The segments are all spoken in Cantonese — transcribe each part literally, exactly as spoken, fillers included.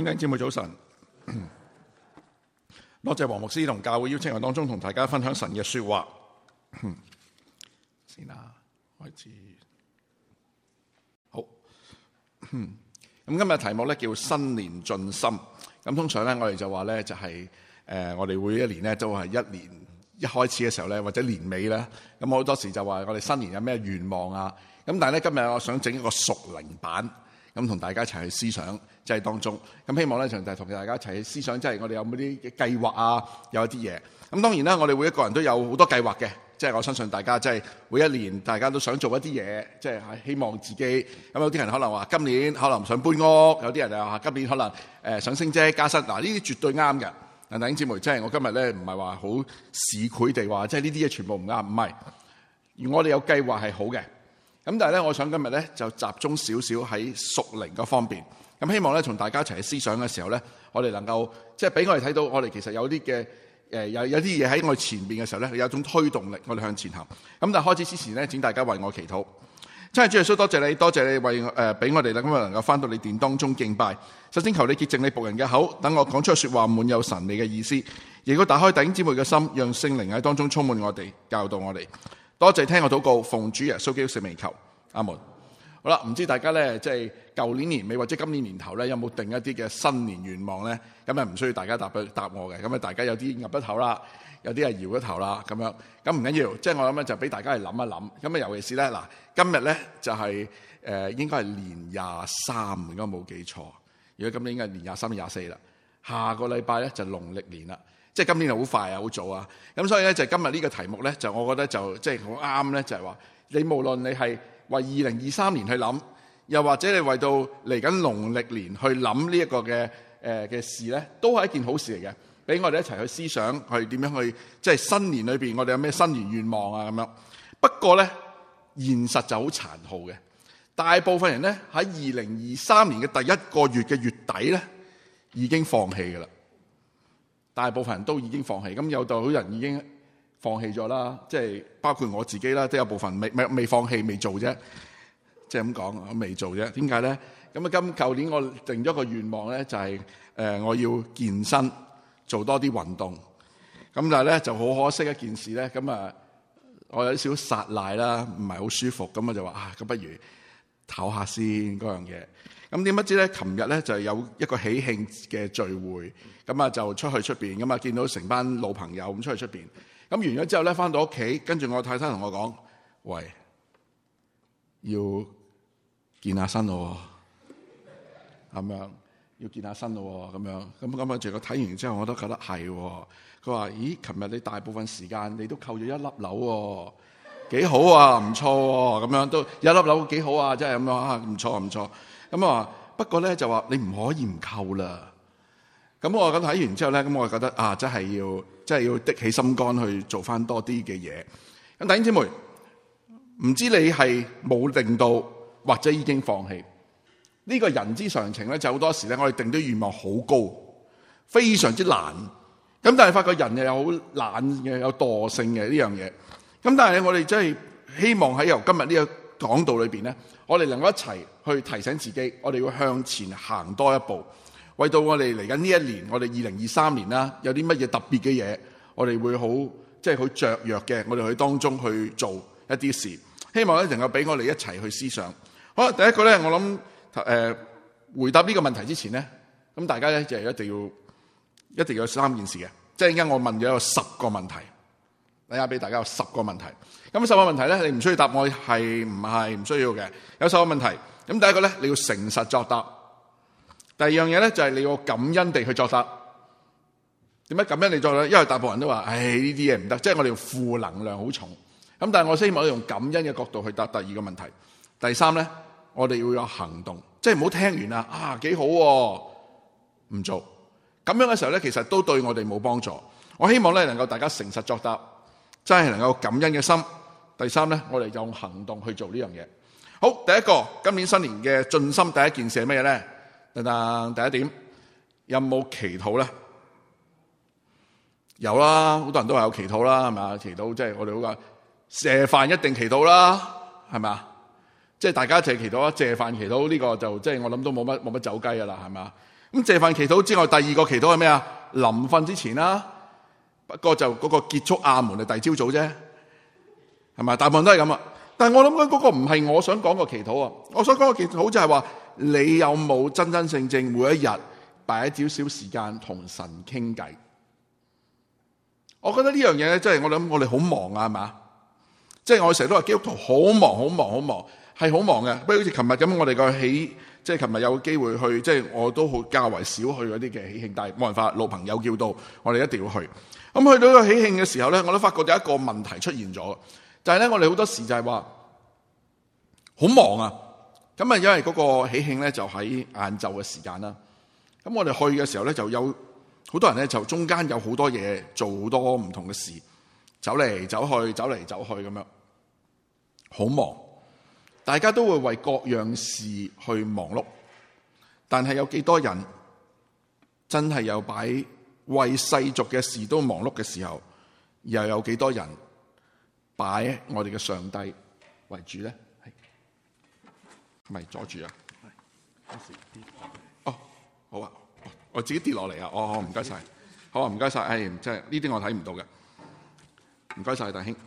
弟兄姊妹早晨，多謝黃牧師同教會邀請我當中同大家分享神嘅說話。先啦，開始好。咁今日題目咧叫新年進心。咁通常咧我哋就話咧就係誒我哋會一年咧都係一年一開始嘅時候咧或者年尾咧，咁好多時就話我哋新年有咩願望啊。咁但係咧今日我想整一個屬靈版。咁同大家一齊去思想，即係當中咁希望咧，就係同大家一齊去思想，即係我哋有冇啲計劃啊？有一啲嘢咁，當然啦，我哋每一個人都有好多計劃嘅，即係我相信大家即係每一年大家都想做一啲嘢，即係希望自己咁。有啲人可能話今年可能想搬屋，有啲人又話今年可能誒想升職加薪。嗱，呢啲絕對啱嘅。嗱，弟兄姊妹，即係我今日咧唔係話好市儈地話，即係呢啲嘢全部唔啱，唔係。而我哋有計劃係好嘅。咁但係咧，我想今日咧就集中少少喺屬靈嗰方面。咁希望咧，同大家一齊去思想嘅時候咧，我哋能夠即係俾我哋睇到，我哋其實有啲嘅誒有有啲嘢喺我哋前邊嘅時候咧，有一種推動力，我哋向前行。咁但係開始之前咧，請大家為我祈禱。真係主耶穌，多謝你，多謝你為誒俾我哋啦，咁啊能夠翻到你殿當中敬拜。首先求你潔淨你僕人嘅口，等我講出說話滿有神美嘅意思。亦都打開弟兄姊妹嘅心，讓聖靈喺當中充滿我哋，教導我哋。多謝聽我禱告，奉主耶穌基督聖名求，阿門。好啦，唔知大家咧，即係舊年年尾或者今年年頭咧，有冇定一啲嘅新年願望咧？咁啊唔需要大家答答我嘅，咁啊大家有啲岌咗頭啦，有啲係搖咗頭啦，咁樣咁唔緊要，即係我諗咧就俾大家去諗一諗。咁啊尤其是咧嗱，今日咧就係、是、誒、呃、應該係年廿三，應該冇記錯。如果今年應該係年廿三、廿四啦，下個禮拜咧就農曆年啦。即係今年係好快啊，好早啊！咁所以咧就今日呢個題目咧，就我覺得就即係好啱咧，就係、是、話你無論你係為二零二三年去諗，又或者你為到嚟緊農曆年去諗呢一個嘅誒嘅事咧，都係一件好事嚟嘅。俾我哋一齊去思想，去點樣去即係新年裏邊我哋有咩新年願望啊咁樣。不過咧，現實就好殘酷嘅，大部分人咧喺二零二三年嘅第一個月嘅月底咧已經放棄㗎啦。大部分人都已經放棄，咁有到好人已經放棄咗啦，即係包括我自己啦，都有部分未未未放棄，未做啫，即係咁講，我未做啫。點解咧？咁啊，今舊年我定咗個願望咧，就係誒我要健身，做多啲運動。咁但係咧就好可惜一件事咧，咁啊我有啲少少撒賴啦，唔係好舒服，咁我就話啊，咁不如唞下先嗰樣嘢。咁點不知咧？琴日咧就有一個喜慶嘅聚會，咁啊就出去出邊，咁啊見到成班老朋友咁出去出邊。咁完咗之後咧，翻到屋企，跟住我太太同我講：喂，要健下身咯，咁樣要健下身咯，咁樣咁咁啊！我睇完之後，我都覺得係。佢話：咦，琴日你大部分時間你都扣咗一粒樓，幾好啊，唔錯喎，咁樣都一粒樓幾好啊，真係咁樣啊，唔錯唔錯。咁我話不過咧就話你唔可以唔扣啦。咁我咁睇完之後咧，咁我覺得啊，真係要真係要的起心肝去做翻多啲嘅嘢。咁弟兄姊妹，唔知你係冇定到或者已經放棄呢、這個人之常情咧，就好多時咧我哋定啲願望好高，非常之難。咁但係發覺人又有好懶嘅，有惰性嘅呢樣嘢。咁但係我哋真係希望喺由今日呢個講道裏邊咧，我哋能夠一齊去提醒自己，我哋要向前行多一步，為到我哋嚟緊呢一年，我哋二零二三年啦，有啲乜嘢特別嘅嘢，我哋會好即係好雀躍嘅，我哋去當中去做一啲事，希望咧能夠俾我哋一齊去思想。好啦，第一個咧，我諗誒、呃、回答呢個問題之前咧，咁大家咧就係一定要一定要有三件事嘅，即係陣間我問咗有十個問題。睇下俾大家有十個問題，咁十個問題咧，你唔需要答我係唔係唔需要嘅。有十個問題，咁第一個咧，你要誠實作答；第二樣嘢咧，就係你要感恩地去作答。點解感恩地作答？因為大部分人都話，唉，呢啲嘢唔得，即係我哋要負能量好重。咁但係我希望用感恩嘅角度去答第二個問題。第三咧，我哋要有行動，即係唔好聽完啦，啊幾好喎，唔做。咁樣嘅時候咧，其實都對我哋冇幫助。我希望咧能夠大家誠實作答。真係能夠感恩嘅心。第三咧，我哋用行動去做呢樣嘢。好，第一個今年新年嘅進心第一件事係咩嘢咧？等等，第一點有冇祈禱咧？有啦，好多人都話有祈禱啦，係咪啊？祈禱即係我哋好話謝飯一定祈禱啦，係咪啊？即係大家一齊祈禱啊，謝飯祈禱呢個就即係我諗都冇乜冇乜走雞噶啦，係咪啊？ 咁謝飯祈禱之外，第二個祈禱係咩啊？臨瞓之前啦，不過就嗰個結束阿門係第二朝早啫，係咪？大部分都係咁啊。但係我諗緊嗰個唔係我想講個祈禱啊，我想講個祈禱就係話，你有冇真真正正每一日擺一少少時間同神傾偈？我覺得呢樣嘢咧，即係我諗我哋好忙啊，係嘛？即係我成日都話基督徒好忙好忙好忙，係好忙嘅。不如好似琴日咁，我哋個喜，即係琴日有機會去，即係我都好較為少去嗰啲嘅喜慶，但係冇辦法，老朋友叫到，我哋一定要去。咁去到個喜慶嘅時候咧，我都發覺有一個問題出現咗，就係咧，我哋好多時就係話好忙啊。咁啊，因為嗰個喜慶咧就喺晏晝嘅時間啦。咁我哋去嘅時候咧，就有好多人咧，就中間有好多嘢做，好多唔同嘅事，走嚟走去，走嚟走去咁樣，好忙。大家都會為各樣事去忙碌，但係有幾多人真係有擺為世俗嘅事都忙碌嘅時候，又有幾多人擺我哋嘅上帝為主咧？係咪阻住啊？哦，好啊，我自己跌落嚟啊！哦，唔該晒，好啊，唔該晒。誒，即係呢啲我睇唔到嘅，唔該晒，大兄。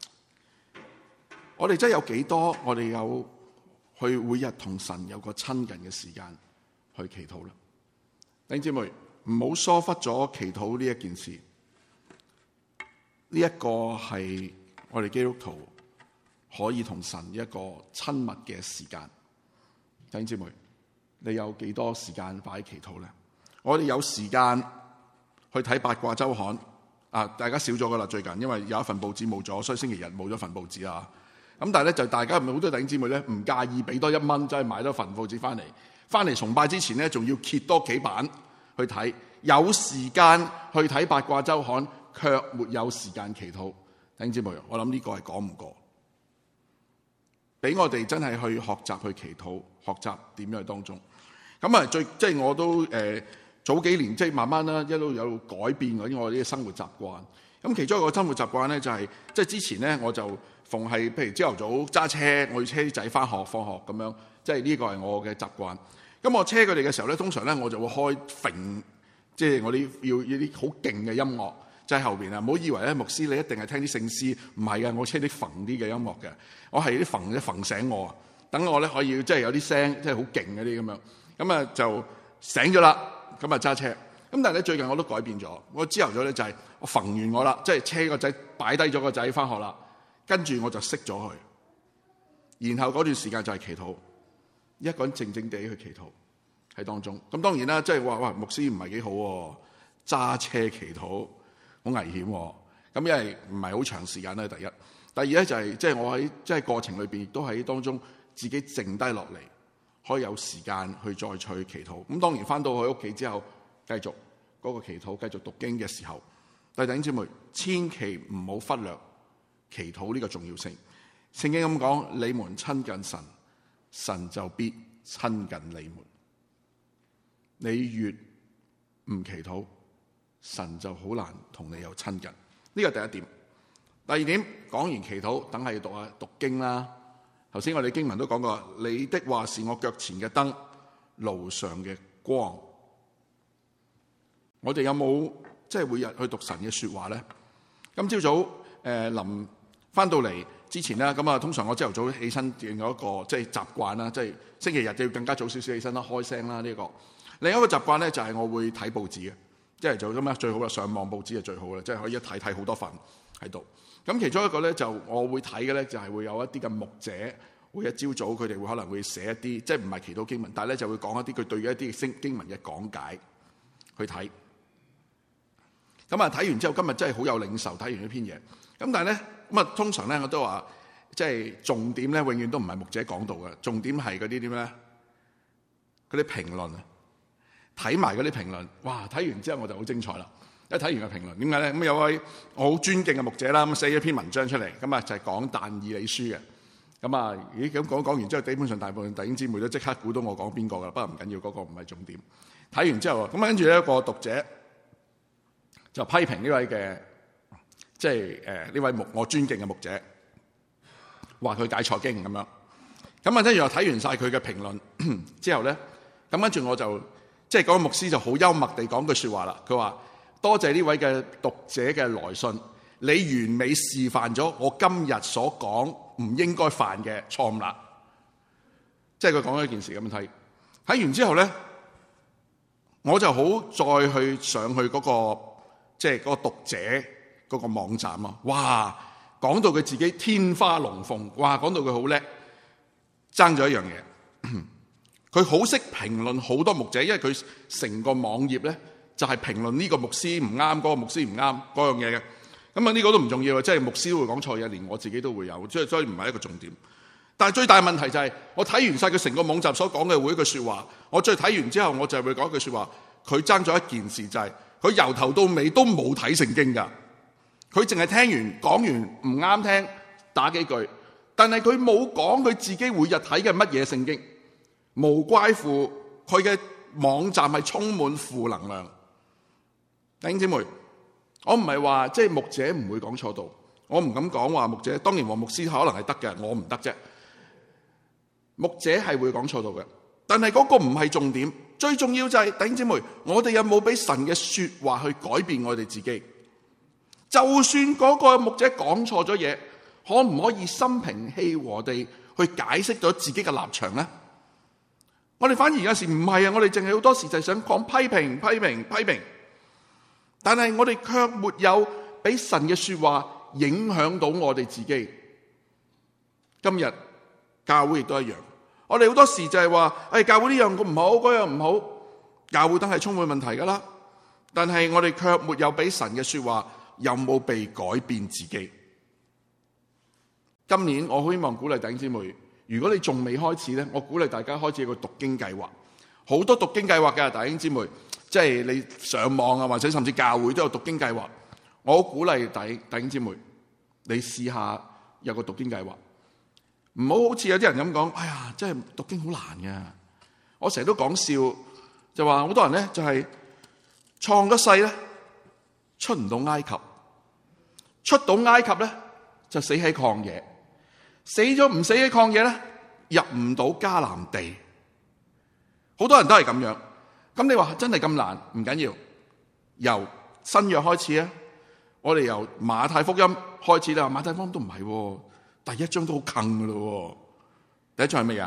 我哋真係有幾多？我哋有去每日同神有個親近嘅時間去祈禱啦。弟兄姊妹，唔好疏忽咗祈禱呢一件事。呢一個係我哋基督徒可以同神一個親密嘅時間。弟兄姊妹，你有幾多時間擺喺祈禱咧？我哋有時間去睇八卦週刊啊！大家少咗噶啦，最近因為有一份報紙冇咗，所以星期日冇咗份報紙啊。咁但係咧，就大家唔係好多弟兄姊妹咧，唔介意俾多一蚊，即係買多份報紙翻嚟，翻嚟崇拜之前咧，仲要揭多幾版去睇。有時間去睇八卦週刊，卻沒有時間祈禱。弟兄姊妹，我諗呢個係講唔過。俾我哋真係去學習去祈禱，學習點樣去當中。咁啊，最即係我都誒、呃、早幾年即係慢慢啦，一路有改變嗰啲我啲生活習慣。咁其中一個生活習慣咧，就係即係之前咧，我就逢係譬如朝頭早揸車，我要車啲仔翻學放學咁樣，即係呢個係我嘅習慣。咁我車佢哋嘅時候咧，通常咧我就會開揈，即係我啲要要啲好勁嘅音樂，就喺後邊啊！唔好以為咧牧師你一定係聽啲聖詩，唔係嘅，我車啲揈啲嘅音樂嘅，我係啲揈一揈醒我啊，等我咧可以即係有啲聲，即係好勁嗰啲咁樣，咁啊就醒咗啦，咁啊揸車。咁但係咧最近我都改變咗，我朝頭早咧就係我揈完我啦，即係車個仔擺低咗個仔翻學啦，跟住我就熄咗佢，然後嗰段時間就係祈禱，一個人靜靜地去祈禱喺當中。咁當然啦，即係話哇牧師唔係幾好喎，揸車祈禱好危險喎。咁因為唔係好長時間咧，第一，第二咧就係即係我喺即係過程裏邊亦都喺當中自己靜低落嚟，可以有時間去再去祈禱。咁當然翻到去屋企之後，繼續嗰個祈禱，繼續讀經嘅時候，弟兄姊妹千祈唔好忽略祈禱呢個重要性。聖經咁講，你們親近神，神就必親近你們。你越唔祈禱，神就好難同你有親近。呢個第一點。第二點，講完祈禱，等係讀下讀經啦。頭先我哋經文都講過，你的話是我腳前嘅燈，路上嘅光。我哋有冇即係每日去讀神嘅說話咧？今朝早誒臨翻到嚟之前啦，咁啊通常我朝頭早起身有一個即係習慣啦，即係星期日就要更加早少少起身啦，開聲啦呢個。另一個習慣咧就係我會睇報紙嘅，即係做咁樣最好啦，上網報紙係最好啦，即係可以一睇睇好多份喺度。咁其中一個咧就我會睇嘅咧就係會有一啲嘅牧者，會一朝早佢哋會可能會寫一啲即係唔係祈禱經文，但係咧就會講一啲佢對於一啲經經文嘅講解去睇。咁啊睇完之後，今日真係好有領受。睇完呢篇嘢，咁但係咧咁啊，通常咧我都話，即係重點咧，永遠都唔係牧者講道嘅，重點係嗰啲點咧？嗰啲評論啊，睇埋嗰啲評論，哇！睇完之後我就好精彩啦。一睇完個評論，點解咧？咁有位我好尊敬嘅牧者啦，咁寫咗篇文章出嚟，咁啊就係講但以理書嘅。咁啊，咦咁講講完之後，基本上大部分弟兄姊妹都即刻估到我講邊個噶啦，不過唔緊要，嗰個唔係重點。睇完之後，咁跟住咧一個讀者就批評呢位嘅，即係誒呢位牧我尊敬嘅牧者，話佢解錯經咁樣。咁啊，跟住又睇完晒佢嘅評論之後咧，咁跟住我就即係嗰個牧師就好幽默地講句說話啦。佢話：多謝呢位嘅讀者嘅來信，你完美示範咗我今日所講唔應該犯嘅錯誤啦。即係佢講咗一件事咁樣睇，睇完之後咧，我就好再去上去嗰個即係嗰個讀者嗰個網站啊！哇，講到佢自己天花龍鳳，哇，講到佢好叻，爭咗一樣嘢。佢好識評論好多牧者，因為佢成個網頁咧就係評論呢個牧師唔啱，嗰個牧師唔啱嗰樣嘢嘅。咁啊呢個都唔重要，即係牧師都會講錯嘢，連我自己都會有，即係所以唔係一個重點。但係最大問題就係、是、我睇完晒佢成個網站所講嘅每一句說話，我再睇完之後，我就係會講一句說話。佢爭咗一件事，就係佢由頭到尾都冇睇聖經噶，佢淨係聽完講完唔啱聽打幾句，但係佢冇講佢自己每日睇嘅乜嘢聖經。無怪乎佢嘅網站係充滿負能量。弟兄姊妹，我唔係話即係牧者唔會講錯道，我唔敢講話牧者，當然黃牧師可能係得嘅，我唔得啫。牧者係會講錯道嘅，但係嗰個唔係重點，最重要就係弟兄姊妹，我哋有冇俾神嘅說話去改變我哋自己？就算嗰個牧者講錯咗嘢，可唔可以心平氣和地去解釋咗自己嘅立場呢？我哋反而有時唔係啊，我哋淨係好多時就係想講批評、批評、批評，但係我哋卻沒有俾神嘅說話影響到我哋自己。今日教會亦都一樣，我哋好多時就係話，誒，教會呢樣唔好，嗰樣唔好，教會都係充滿問題噶啦。但係我哋卻沒有俾神嘅說話，有冇被改變自己？今年我希望鼓勵弟兄姊妹。如果你仲未開始咧，我鼓勵大家開始一個讀經計劃。好多讀經計劃嘅弟兄姊妹，即係你上網啊，或者甚至教會都有讀經計劃。我好鼓勵弟弟兄姊妹，你試下有個讀經計劃。唔好好似有啲人咁講，哎呀，真係讀經好難嘅。我成日都講笑，就話好多人咧就係創咗世咧，出唔到埃及，出到埃及咧就死喺曠野。死咗唔死喺曠野咧，入唔到迦南地。好多人都係咁樣。咁你話真係咁難？唔緊要，由新約開始啊！我哋由馬太福音開始啦。馬太福音都唔係，第一章都好近噶咯。第一章係乜嘢？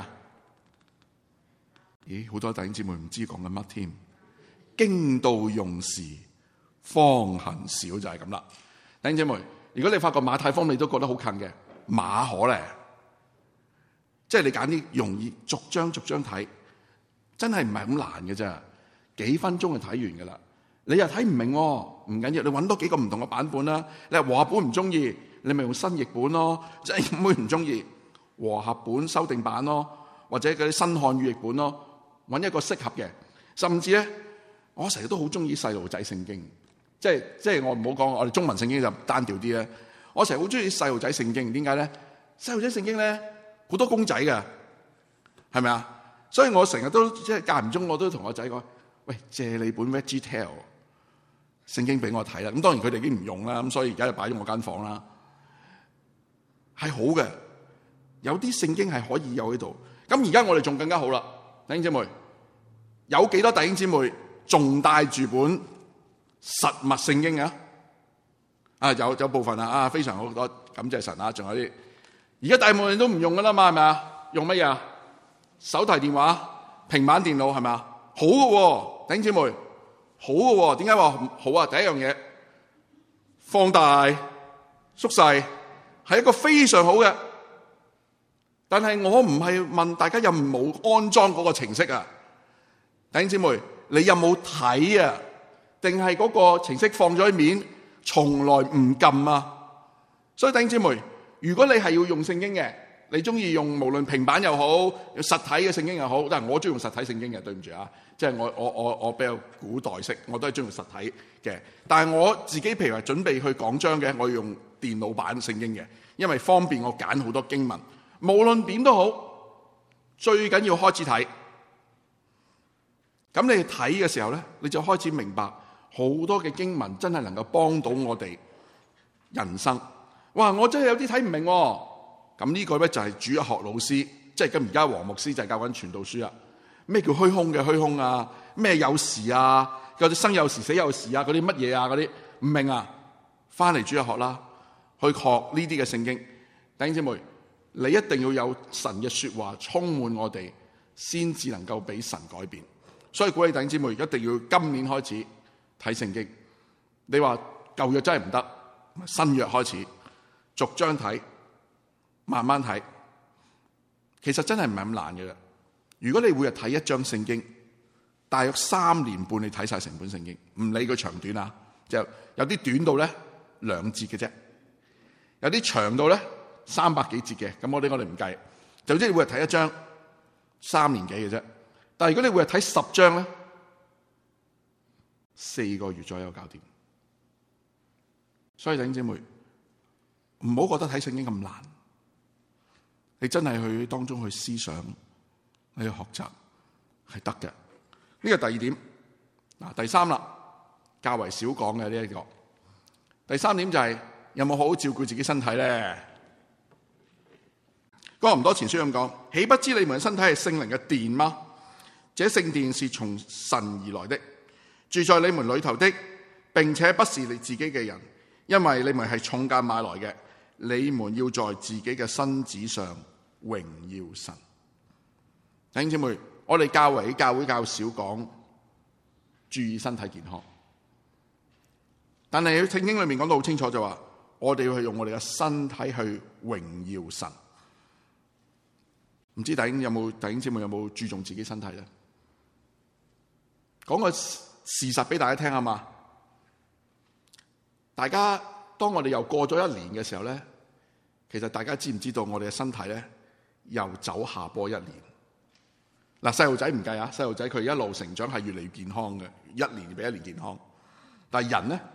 咦，好多弟兄姊妹唔知講緊乜添？經到用時，方恨少，就係咁啦。弟兄姊妹，如果你發覺馬太福音你都覺得好近嘅。馬可咧，即係你揀啲容易逐章逐章睇，真係唔係咁難嘅啫，幾分鐘就睇完噶啦。你又睇唔明，唔緊要，你揾多幾個唔同嘅版本啦。你話和合本唔中意，你咪用新譯本咯。即係咁會唔中意和合本修訂版咯，或者嗰啲新漢語譯本咯，揾一個適合嘅。甚至咧，我成日都好中意細路仔聖經，即係即係我唔好講，我哋中文聖經就單調啲咧。我成日好中意細路仔聖經，點解咧？細路仔聖經咧好多公仔㗎，係咪啊？所以我成日都即係間唔中，我都同我仔講：喂，借你本 VeggieTale 聖經俾我睇啦。咁當然佢哋已經唔用啦，咁所以而家就擺咗我間房啦。係好嘅，有啲聖經係可以有喺度。咁而家我哋仲更加好啦，弟兄姊妹，有幾多弟兄姊妹仲帶住本實物聖經啊？啊，有有部分啊，啊非常好多，感謝神啊！仲有啲，而家大部分人都唔用噶啦嘛，係咪啊？用乜嘢啊？手提電話、平板電腦係咪啊？好嘅，弟兄姊妹，好嘅，點解話好啊？第一樣嘢，放大、縮細，係一個非常好嘅。但係我唔係問大家有冇安裝嗰個程式啊？弟兄姊妹，你有冇睇啊？定係嗰個程式放咗喺面？從來唔撳啊！所以弟兄姊妹，如果你係要用聖經嘅，你中意用無論平板又好，實體嘅聖經又好，但係我中意用實體聖經嘅，對唔住啊，即係我我我我比較古代式，我都係中意用實體嘅。但係我自己譬如話準備去講章嘅，我要用電腦版聖經嘅，因為方便我揀好多經文。無論點都好，最緊要開始睇。咁你睇嘅時候咧，你就開始明白。好多嘅經文真係能夠幫到我哋人生。哇！我真係有啲睇唔明喎。咁呢個咧就係主日學老師，即係咁而家黃牧師就係教緊傳道書啦。咩叫虛空嘅虛空啊？ 咩有時啊，或者生有時死有時啊，嗰啲乜嘢啊，嗰啲唔明啊，翻嚟主日學啦，去學呢啲嘅聖經。弟兄姊妹，你一定要有神嘅說話充滿我哋，先至能夠俾神改變。所以鼓勵弟兄姊妹一定要今年開始睇聖經。你話舊約真係唔得，新約開始逐章睇，慢慢睇。其實真係唔係咁難嘅啦。如果你每日睇一章聖經，大約三年半你睇晒成本聖經，唔理佢長短啊，就有啲短到咧兩節嘅啫，有啲長到咧三百幾節嘅，咁我哋我哋唔計，就即係每日睇一章，三年幾嘅啫。但係如果你每日睇十章咧，四個月左右搞掂。所以弟兄姊妹，唔好覺得睇聖經咁難，你真係去當中去思想，去學習係得嘅。呢個第二點。嗱，第三啦，較為少講嘅呢一個。第三點就係、是、有冇好好照顧自己身體咧？哥林多前書咁講，豈不知你們身體係聖靈嘅殿嗎？這聖殿是從神而來的，住在你們裏頭的，並且不是你自己嘅人，因為你們係重價買來嘅。你們要在自己嘅身子上榮耀神。弟兄姊妹，我哋教會教會較少講注意身體健康，但係喺聖經裏面講到好清楚，就話我哋要去用我哋嘅身體去榮耀神。唔知弟兄有冇弟兄姊妹有冇注重自己身體咧？講個事實俾大家聽啊嘛！大家當我哋又過咗一年嘅時候咧，其實大家知唔知道我哋嘅身體咧又走下坡一年？嗱，細路仔唔計啊，細路仔佢一路成長係越嚟越健康嘅，一年比一年健康。但係人咧，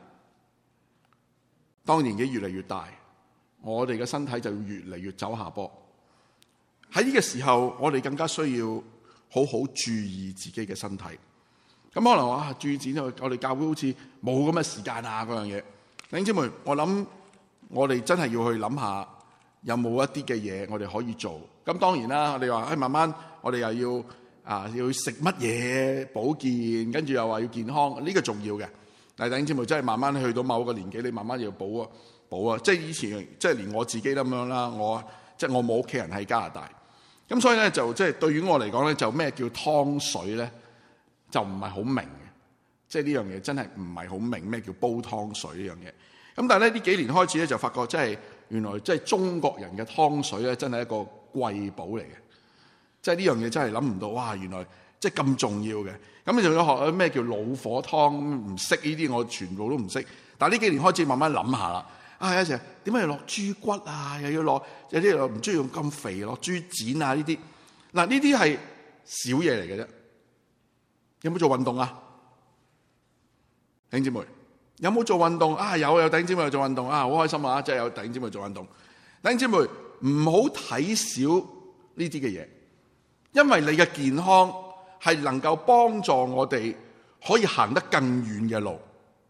當年紀越嚟越大，我哋嘅身體就越嚟越走下坡。喺呢個時候，我哋更加需要好好注意自己嘅身體。咁可能話注意自己，我哋教會好似冇咁嘅時間啊，嗰樣嘢。弟兄姊妹，我諗我哋真係要去諗下，有冇一啲嘅嘢我哋可以做。咁當然啦，我哋話誒慢慢，我哋又要啊要食乜嘢保健，跟住又話要健康，呢個重要嘅。但係弟兄姊妹真係慢慢去到某個年紀，你慢慢要補啊補啊。即係以前即係連我自己咁樣啦，我即係我冇屋企人喺加拿大，咁所以咧就即係對於我嚟講咧，就咩叫湯水咧？就唔係好明嘅，即係呢樣嘢真係唔係好明咩叫煲湯水呢樣嘢。咁但係咧呢幾年開始咧就發覺，即係原來即係中國人嘅湯水咧，真係一個貴寶嚟嘅。即係呢樣嘢真係諗唔到，哇！原來即係咁重要嘅。咁你仲要學咩叫老火湯？唔識呢啲，我全部都唔識。但係呢幾年開始慢慢諗下啦。啊，有時點解要落豬骨啊？又要落有啲又唔中意用咁肥落豬展啊？呢啲嗱呢啲係小嘢嚟嘅啫。有冇做運動啊？弟兄姊妹有冇做運動啊？有有弟兄姊妹有做運動啊！好開心啊！即係有弟兄姊妹做運動。弟兄姊妹唔好睇少呢啲嘅嘢，因為你嘅健康係能夠幫助我哋可以行得更遠嘅路。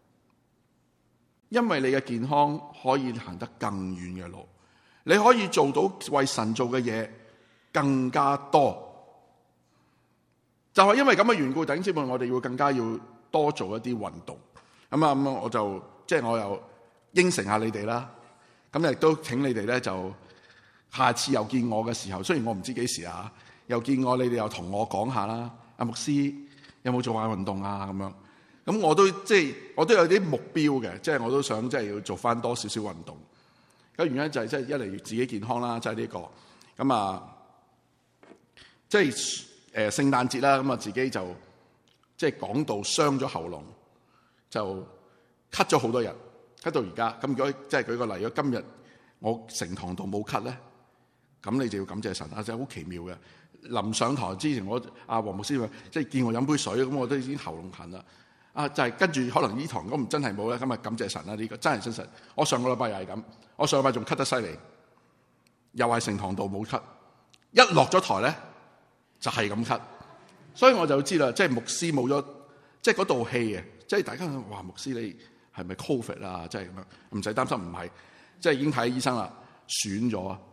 因為你嘅健康可以行得更遠嘅路，你可以做到為神做嘅嘢更加多。就係因為咁嘅緣故，弟兄姊妹，我哋要更加要多做一啲運動。咁啊，咁我就即係我又應承下你哋啦。咁亦都請你哋咧，就下次又見我嘅時候，雖然我唔知幾時啊，又見我，你哋又同我講下啦。阿牧師有冇做下運動啊？咁樣咁我都即係我都有啲目標嘅，即係我都想即係要做翻多少少運動。個原因就係即係一嚟自己健康啦，即係呢個咁啊，即係。誒聖誕節啦，咁啊自己就即係講到傷咗喉嚨，就咳咗好多日，咳到而家。咁如果即係舉個例，如果今日我成堂度冇咳咧，咁你就要感謝神啊！真係好奇妙嘅。臨上堂之前，我阿黃牧師話，即係見我飲杯水，咁我都已經喉嚨痕啦。啊，就係跟住可能呢堂咁唔真係冇咧，咁啊感謝神啦！呢個真係真實。我上個禮拜又係咁，我上個禮拜仲咳得犀利，又係成堂度冇咳，一落咗台咧。就係咁咳，所以我就知啦，即係牧師冇咗，即係嗰道氣啊！即係大家話牧師你係咪 Covid 啊？即係咁樣，唔使擔心，唔係，即係已經睇醫生啦，損咗啊，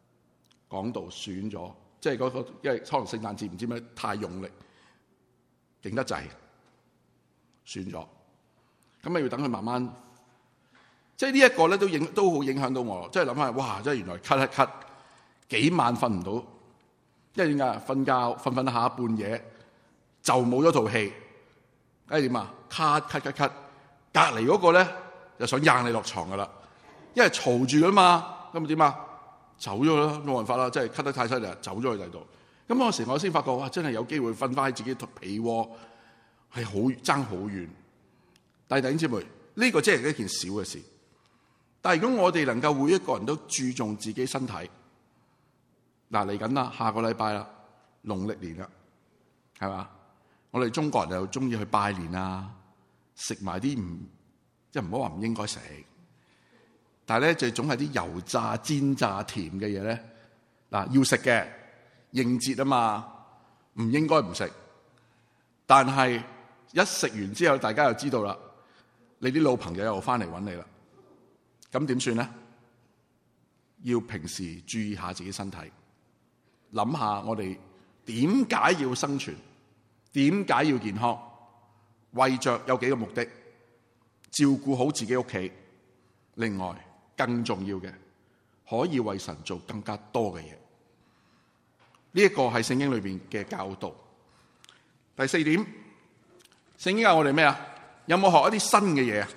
講道損咗，即係嗰個因為可能聖誕節唔知咩太用力， 勁得滯，算咗。咁咪要等佢慢慢，即係呢一個咧都影都好影響到我。即係諗下，哇！即係原來咳一咳幾晚瞓唔到，因為點解？瞓覺瞓瞓下半夜就冇咗套戲，跟住點啊？咳咳咳咳，隔離嗰個咧就想掟你落床噶啦，因為嘈住噶嘛，咁咪點啊？走咗啦，冇辦法啦，即係咳得太犀利，走咗去第度。咁嗰時我先發覺，哇！真係有機會瞓翻喺自己被窩，係好爭好遠。但係弟兄姊妹，呢個即係一件小嘅事。但係如果我哋能夠每一個人都注重自己身體，嗱嚟緊啦，下個禮拜啦，農曆年啦，係嘛？我哋中國人又中意去拜年啊，食埋啲唔即係唔好話唔應該食，但係咧就總係啲油炸、煎炸、甜嘅嘢咧，嗱要食嘅。應節啊嘛，唔應該唔食。但係一食完之後，大家就知道啦，你啲老朋友又翻嚟揾你啦。咁點算咧？要平時注意下自己身體，諗下我哋點解要生存，點解要健康，為着有幾個目的，照顧好自己屋企。另外，更重要嘅，可以為神做更加多嘅嘢。呢一個係聖經裏邊嘅教導。第四點，聖經教我哋咩啊？有冇學一啲新嘅嘢啊？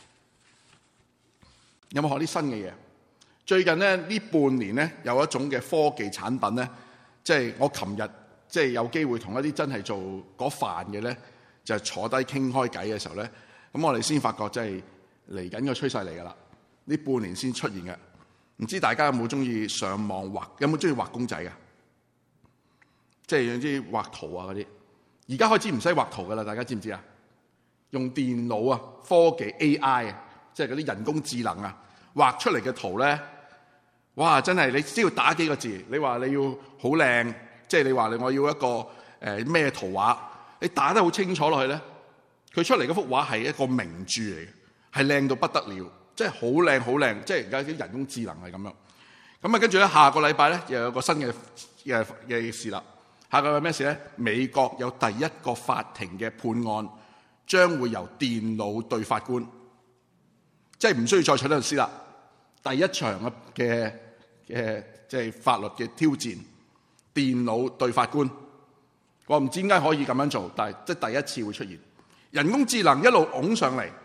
有冇學啲新嘅嘢？最近咧呢半年咧有一種嘅科技產品咧，即係我琴日即係有機會同一啲真係做嗰飯嘅咧，就坐低傾開偈嘅時候咧，咁我哋先發覺即係嚟緊個趨勢嚟噶啦。呢半年先出現嘅，唔知大家有冇中意上網畫？有冇中意畫公仔嘅？即係用啲畫圖啊嗰啲，而家開始唔使畫圖噶啦，大家知唔知啊？用電腦啊，科技 A I 啊，即係嗰啲人工智能啊，畫出嚟嘅圖咧，哇！真係你只要打幾個字，你話你要好靚，即係你話你我要一個誒咩、呃、圖畫，你打得好清楚落去咧，佢出嚟嗰幅畫係一個名著嚟嘅，係靚到不得了，即係好靚好靚，即係而家啲人工智能係咁樣。咁啊，跟住咧下個禮拜咧又有個新嘅嘅嘅事啦。下個係咩事咧？美國有第一個法庭嘅判案，將會由電腦對法官，即係唔需要再請律師啦。第一場嘅嘅即係法律嘅挑戰，電腦對法官。我唔知點解可以咁樣做，但係即係第一次會出現。人工智能一路拱上嚟，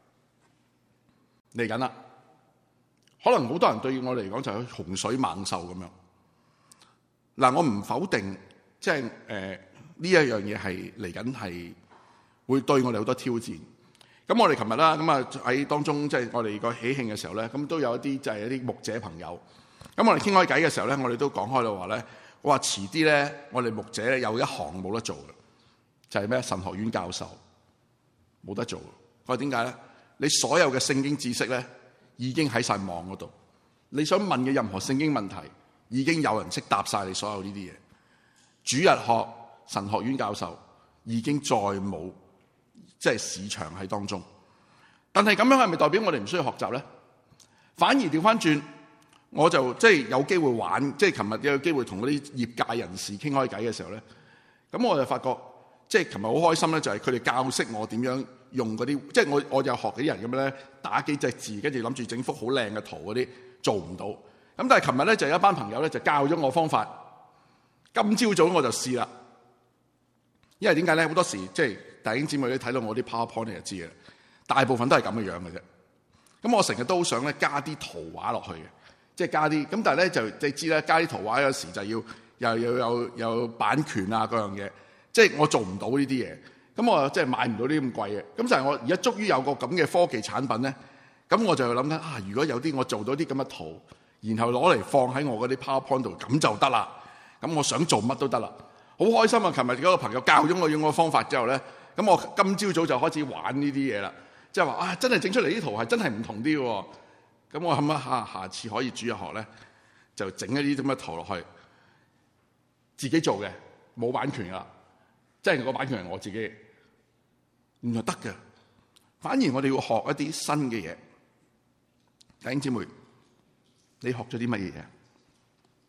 嚟緊啦。可能好多人對我嚟講就係洪水猛獸咁樣。嗱，我唔否定。即係誒呢一樣嘢係嚟緊係會對我哋好多挑戰。咁我哋琴日啦，咁啊喺當中即係我哋個喜慶嘅時候咧，咁都有一啲就係一啲牧者朋友。咁我哋傾開偈嘅時候咧，我哋都講開到話咧，我話遲啲咧，我哋牧者咧有一行冇得做嘅，就係咩神學院教授冇得做。我話點解咧？你所有嘅聖經知識咧已經喺晒網嗰度，你想問嘅任何聖經問題已經有人識答晒你所有呢啲嘢。主日學神學院教授已經再冇即係市場喺當中，但係咁樣係咪代表我哋唔需要學習咧？反而調翻轉，我就即係有機會玩，即係琴日有機會同嗰啲業界人士傾開偈嘅時候咧，咁我就發覺即係琴日好開心咧，就係佢哋教識我點樣用嗰啲，即係我我就學啲人咁樣咧打幾隻字，跟住諗住整幅好靚嘅圖嗰啲做唔到，咁但係琴日咧就有一班朋友咧就教咗我方法。今朝早我就試啦，因為點解咧？好多時即係弟兄姊妹你睇到我啲 PowerPoint 你就知嘅，大部分都係咁嘅樣嘅啫。咁我成日都想咧加啲圖畫落去嘅，即係加啲。咁但係咧就你知啦，加啲圖畫有時就要又又有有版權啊嗰樣嘢，即係我做唔到呢啲嘢。咁我即係買唔到啲咁貴嘅。咁就係我而家終於有個咁嘅科技產品咧，咁我就諗緊啊，如果有啲我做到啲咁嘅圖，然後攞嚟放喺我嗰啲 PowerPoint 度，咁就得啦。咁我想做乜都得啦，好開心啊！琴日嗰個朋友教咗我用個方法之後咧，咁我今朝早就開始玩呢啲嘢啦，即係話啊，真係整出嚟啲圖係真係唔同啲喎。咁我諗下下次可以主日學咧，就整一啲咁嘅圖落去，自己做嘅，冇版權噶，即係個版權係我自己，原來得嘅。反而我哋要學一啲新嘅嘢。弟兄姊妹，你學咗啲乜嘢？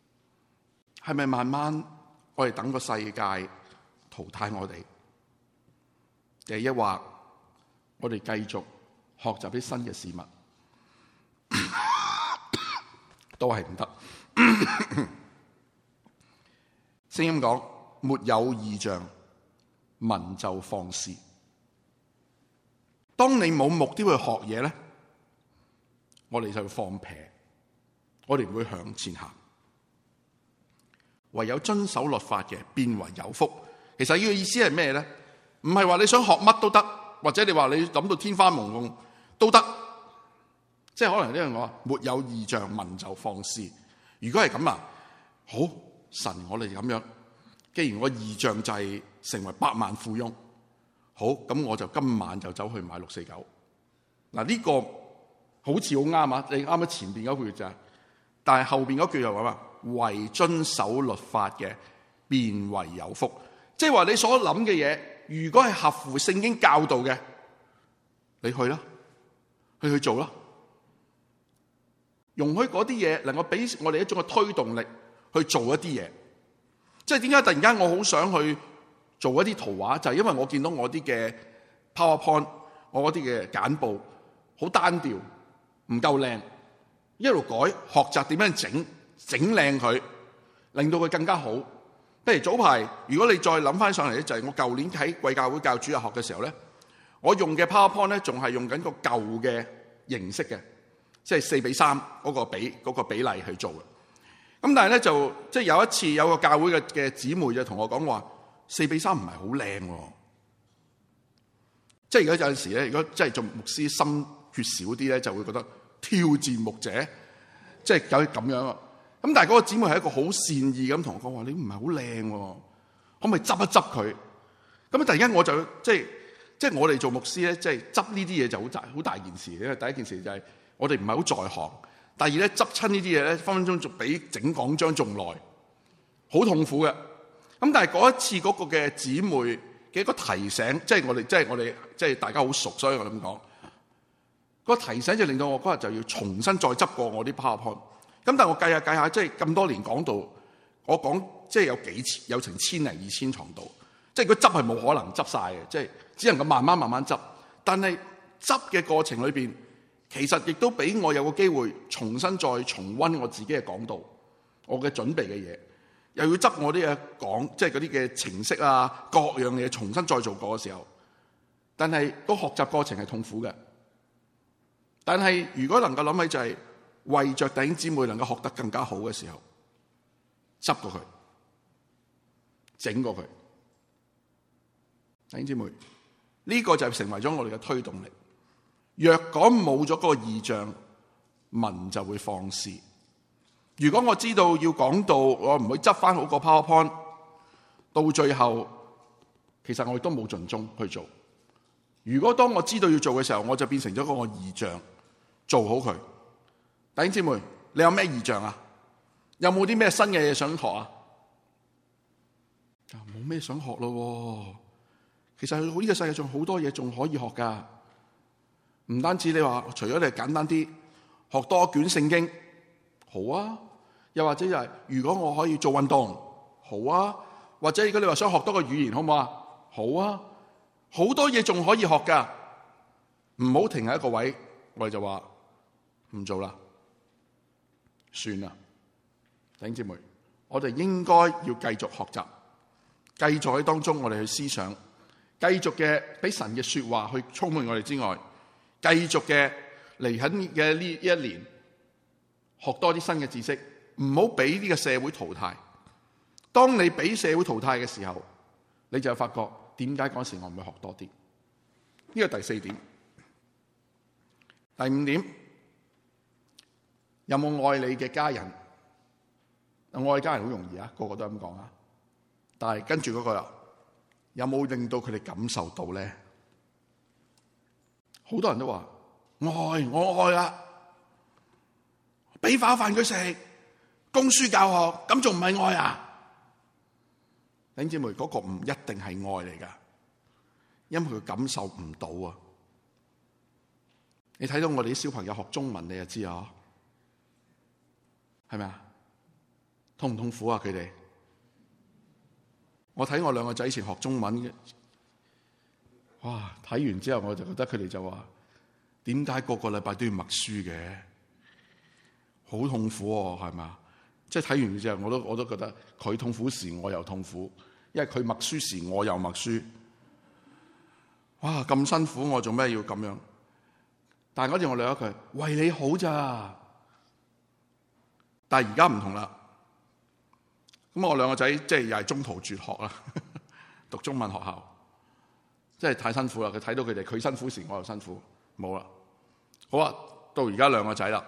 係咪慢慢我哋等個世界淘汰我哋， 定係抑或我哋繼續學習啲新嘅事物，都係唔得。聖經講，沒有異象，民就放肆。當你冇目標去學嘢咧，我哋就會放屁，我哋唔會向前行。唯有遵守律法嘅，變為有福。其實呢個意思係咩咧？唔係話你想學乜都得，或者你話你諗到天花龍鳳都得。即係可能呢樣講，沒有異象，民就放肆。如果係咁啊，好，神我哋咁樣，既然我異象就係成為百萬富翁，好，咁我就今晚就走去買六四九。嗱，呢個好似好啱啊！你啱啱前邊嗰句咋，但係後邊嗰句又話嘛，為遵守律法嘅，變為有福。即係話你所諗嘅嘢，如果係合乎聖經教導嘅，你去啦，去去做啦。容許嗰啲嘢能夠俾我哋一種嘅推動力去做一啲嘢。即係點解突然間我好想去做一啲圖畫，就係因為我見到我啲嘅 PowerPoint， 我嗰啲嘅簡報好單調，唔夠靚，一路改，學習點樣整整靚佢，令到佢更加好。譬如早排，如果你再諗翻上嚟咧，就係我舊年喺貴教會教主日學嘅時候咧，我用嘅 PowerPoint 咧仲係用緊個舊嘅形式嘅。即係四比三嗰個比嗰個比例去做嘅，咁但係咧就即係有一次有個教會嘅嘅姊妹就同我講話，四比三唔係好靚喎。即係而家有陣時咧，如果即係做牧師心血少啲咧，就會覺得挑戰牧者，即係有啲咁樣啊。咁但係嗰個姊妹係一個好善意咁同我講話，你唔係好靚喎，可唔可以執一執佢？咁突然間我就即係即係我哋做牧師咧，即係執呢啲嘢就好大好大件事，因為第一件事就係我哋唔係好在行，第二咧執親呢啲嘢咧，分分鐘仲比整講章仲耐，好痛苦嘅。咁但係嗰一次嗰個嘅姊妹嘅一個提醒，即係我哋即係我哋即係大家好熟，所以我咁講。嗰個提醒就令到我嗰日就要重新再執過我啲 PowerPoint。咁但係我計下計下，即係咁多年講到，我講即係有幾千，有成千零二千堂度，即係佢執係冇可能執晒嘅，即係只能夠慢慢慢慢執。但係執嘅過程裏邊，其實亦都俾我有個機會重新再重溫我自己嘅講道，我嘅準備嘅嘢，又要執我啲嘢講，即係嗰啲嘅程式啊，各樣嘢重新再做過嘅時候，但係個學習過程係痛苦嘅。但係如果能夠諗起就係為着弟兄姊妹能夠學得更加好嘅時候，執過佢，整過佢，弟兄姊妹，呢個就成為咗我哋嘅推動力。若果冇咗嗰個異象，民就會放肆。如果我知道要講到，我唔會執翻好個 PowerPoint， 到最後其實我亦都冇盡忠去做。如果當我知道要做嘅時候，我就變成咗嗰個異象，做好佢。弟兄姊妹，你有咩異象啊？有冇啲咩新嘅嘢想學啊？冇咩想學咯。其實呢個世界上好多嘢仲可以學噶。唔單止你話，除咗你係簡單啲學多一卷聖經，好啊。又或者就係，如果我可以做運動，好啊。或者如果你話想學多個語言，好唔好啊？好啊。好多嘢仲可以學噶，唔好停喺一個位，我哋就話唔做啦，算啦。弟兄姊妹，我哋應該要繼續學習，繼續喺當中我哋去思想，繼續嘅俾神嘅說話去充滿我哋之外，繼續嘅嚟緊嘅呢一年學多啲新嘅知識，唔好俾呢個社會淘汰。當你俾社會淘汰嘅時候，你就發覺點解嗰時我唔會學多啲？呢個第四點。第五點，有冇愛你嘅家人？愛家人好容易啊，個個都咁講啊。但係跟住嗰個啦，有冇令到佢哋感受到咧？好多人都話愛，我愛啦，俾飽飯佢食，供書教學，咁仲唔係愛啊？弟兄姊妹，嗰個唔一定係愛嚟噶，因為佢感受唔到啊。你睇到我哋啲小朋友學中文，你就知啊，係咪啊？痛唔痛苦啊？佢哋，我睇我兩個仔以前學中文嘅， 哇！睇完之後我就覺得佢哋就話：點解個個禮拜都要默書嘅？好痛苦喎，係嘛？即係睇完之後，我都我都覺得佢痛苦時，我又痛苦，因為佢默書時，我又默書。哇！咁辛苦，我做咩要咁樣？但係嗰陣我哋有一句為你好咋。但係而家唔同啦。咁我兩個仔即係又係中途輟學啦，讀中文學校，真係太辛苦啦。佢睇到佢哋，佢辛苦時，我又辛苦，冇啦。好啊，到而家兩個仔啦，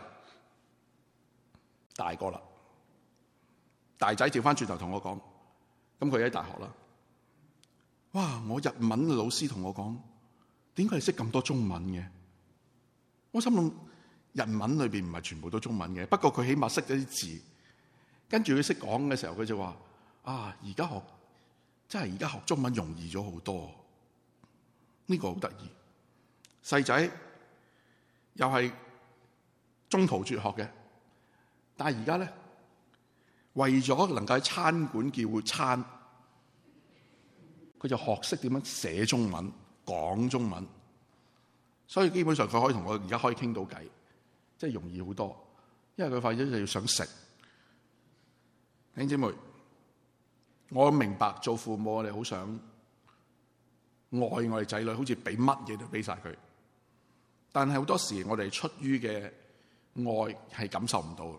大個啦，大仔調翻轉頭同我講，咁佢喺大學啦。哇！我日文老師同我講，點解你識咁多中文嘅？我心諗日文裏邊唔係全部都中文嘅，不過佢起碼識咗啲字。跟住佢識講嘅時候，佢就話：啊，而家學真係而家學中文容易咗好多。呢個好得意。細仔又係中途輟學嘅，但係而家咧為咗能夠喺餐館叫餐，佢就學識點樣寫中文、講中文。所以基本上佢可以同我而家可以傾到偈，即係容易好多。因為佢發現就要想食。弟兄姊妹，我明白做父母，我哋好想愛我哋仔女，好似俾乜嘢都俾晒佢。但係好多時，我哋出於嘅愛係感受唔到。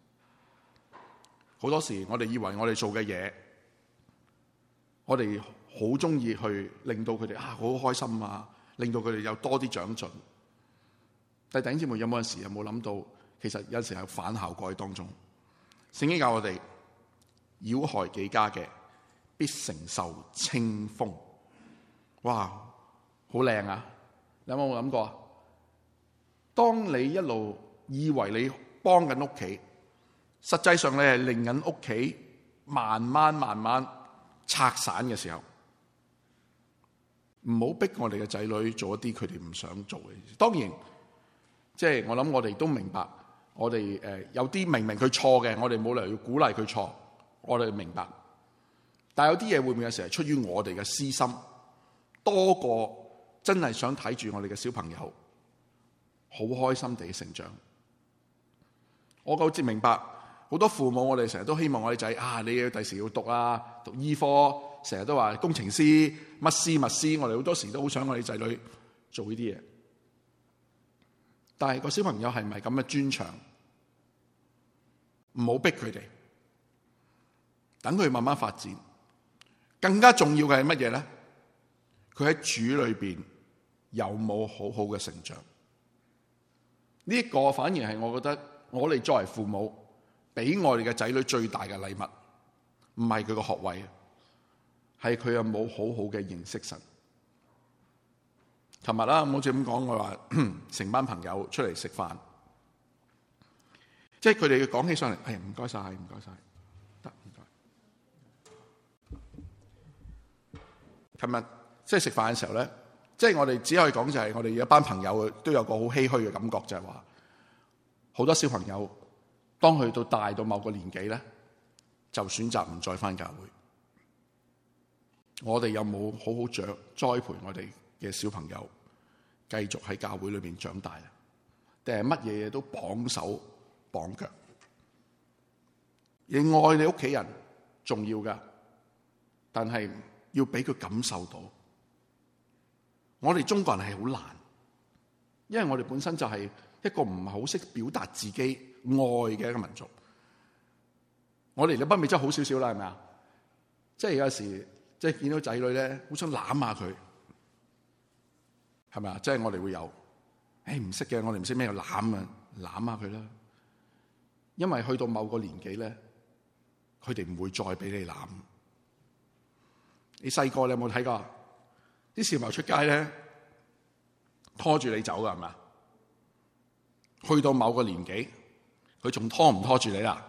好多時，我哋以為我哋做嘅嘢，我哋好中意去令到佢哋啊好開心啊，令到佢哋有多啲長進。但係弟兄姊妹有冇陣時有冇諗到，其實有陣時係反效果喺當中。聖經教我哋，擾害己家嘅，必承受清風。哇，好靚啊！你有冇諗過啊？當你一路以為你幫緊屋企，實際上你係令緊屋企慢慢慢慢拆散嘅時候，唔好逼我哋嘅仔女做一啲佢哋唔想做嘅事。當然，即係我諗我哋都明白，我哋誒有啲明明佢錯嘅，我哋冇理由要鼓勵佢錯。我哋明白，但係有啲嘢會唔會有時係出於我哋嘅私心，多過真係想睇住我哋嘅小朋友好開心地成長。我夠知明白，好多父母我哋成日都希望我哋仔啊，你要第時要讀啊，讀醫科，成日都話工程師、乜師、乜師，我哋好多時都好想我哋仔女做呢啲嘢。但係個小朋友係咪咁嘅專長？唔好逼佢哋。等佢慢慢發展，更加重要嘅係乜嘢咧？佢喺主裏邊有冇好好嘅成長？呢一個反而係我覺得，我哋作為父母，俾我哋嘅仔女最大嘅禮物，唔係佢個學位，係佢有冇好好嘅認識神。琴日啦，好似咁講，我話成班朋友出嚟食飯，即係佢哋講起上嚟，哎呀，唔該晒，唔該晒。琴日即係食飯嘅時候咧，即係我哋只可以講就係我哋一班朋友都有個好唏噓嘅感覺，就係話好多小朋友當去到大到某個年紀咧，就選擇唔再返教會。我哋有冇好好長栽培我哋嘅小朋友，繼續喺教會裏邊長大啊？定係乜嘢嘢都綁手綁腳？你愛你屋企人重要㗎，但係要俾佢感受到，我哋中國人係好難，因為我哋本身就係一個唔係好識表達自己愛嘅一個民族。我哋嘅北美洲好少少啦，係咪啊？即係有時即係見到仔女咧，好想攬下佢，係咪啊？即係我哋會有，誒唔識嘅，我哋唔識咩叫攬啊，攬下佢啦。因為去到某個年紀咧，佢哋唔會再俾你攬。你細個你有冇睇過啲小朋友出街咧，拖住你走噶係嘛？去到某個年紀，佢仲拖唔拖住你啦？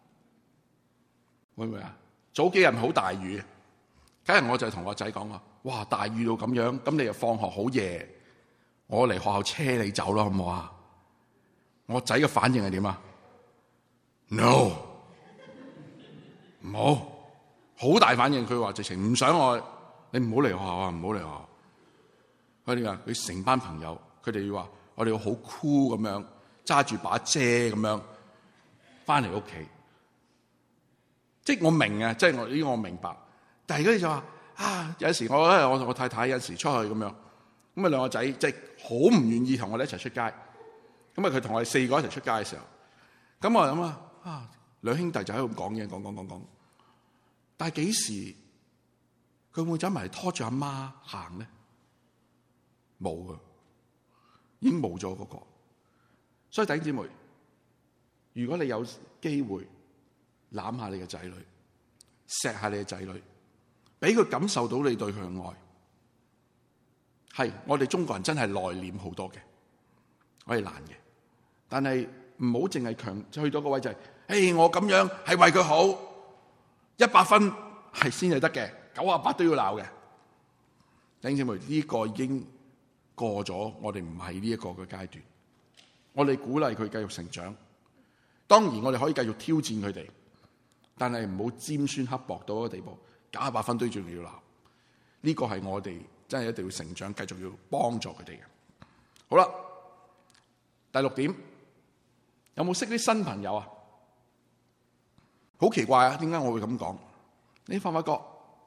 會唔會啊？早幾日好大雨，今日我就同我仔講話，哇！大雨到咁樣，咁你又放學好夜，我嚟學校車你走啦，好唔好啊？我仔嘅反應係點啊 ？No， 唔好。好大反應，佢話直情唔想我，你唔好嚟學校啊，唔好嚟學校。 佢哋話佢成班朋友，佢哋要話我哋要好酷咁樣揸住把遮咁樣翻嚟屋企。即係我明啊，即係我呢個我明白。但係佢哋就話啊，有時我咧，我同我太太有時出去咁樣，咁啊兩個仔即係好唔願意同我哋一齊出街。咁啊佢同我哋四個一齊出街嘅時候，咁我諗啊啊兩兄弟就喺度講嘢，講講講講。但係幾時佢會走埋拖住阿媽行咧？冇噶，已經冇咗嗰個。所以弟兄姊妹，如果你有機會攬下你嘅仔女，錫下你嘅仔女，俾佢感受到你對佢嘅愛，係我哋中國人真係內斂好多嘅，我哋難嘅。但係唔好淨係強去到個位就係、是，誒我咁樣係為佢好，一百分係先係得嘅，九啊八都要鬧嘅。弟兄姊妹，呢、這個已經過咗，我哋唔係呢一個嘅階段。我哋鼓勵佢繼續成長，當然我哋可以繼續挑戰佢哋，但係唔好尖酸刻薄到一個地步，九啊八分都仲要鬧。呢、這個係我哋真係一定要成長，繼續要幫助佢哋嘅。好啦，第六點，有冇識啲新朋友啊？好奇怪啊！點解我會咁講？你發唔發覺？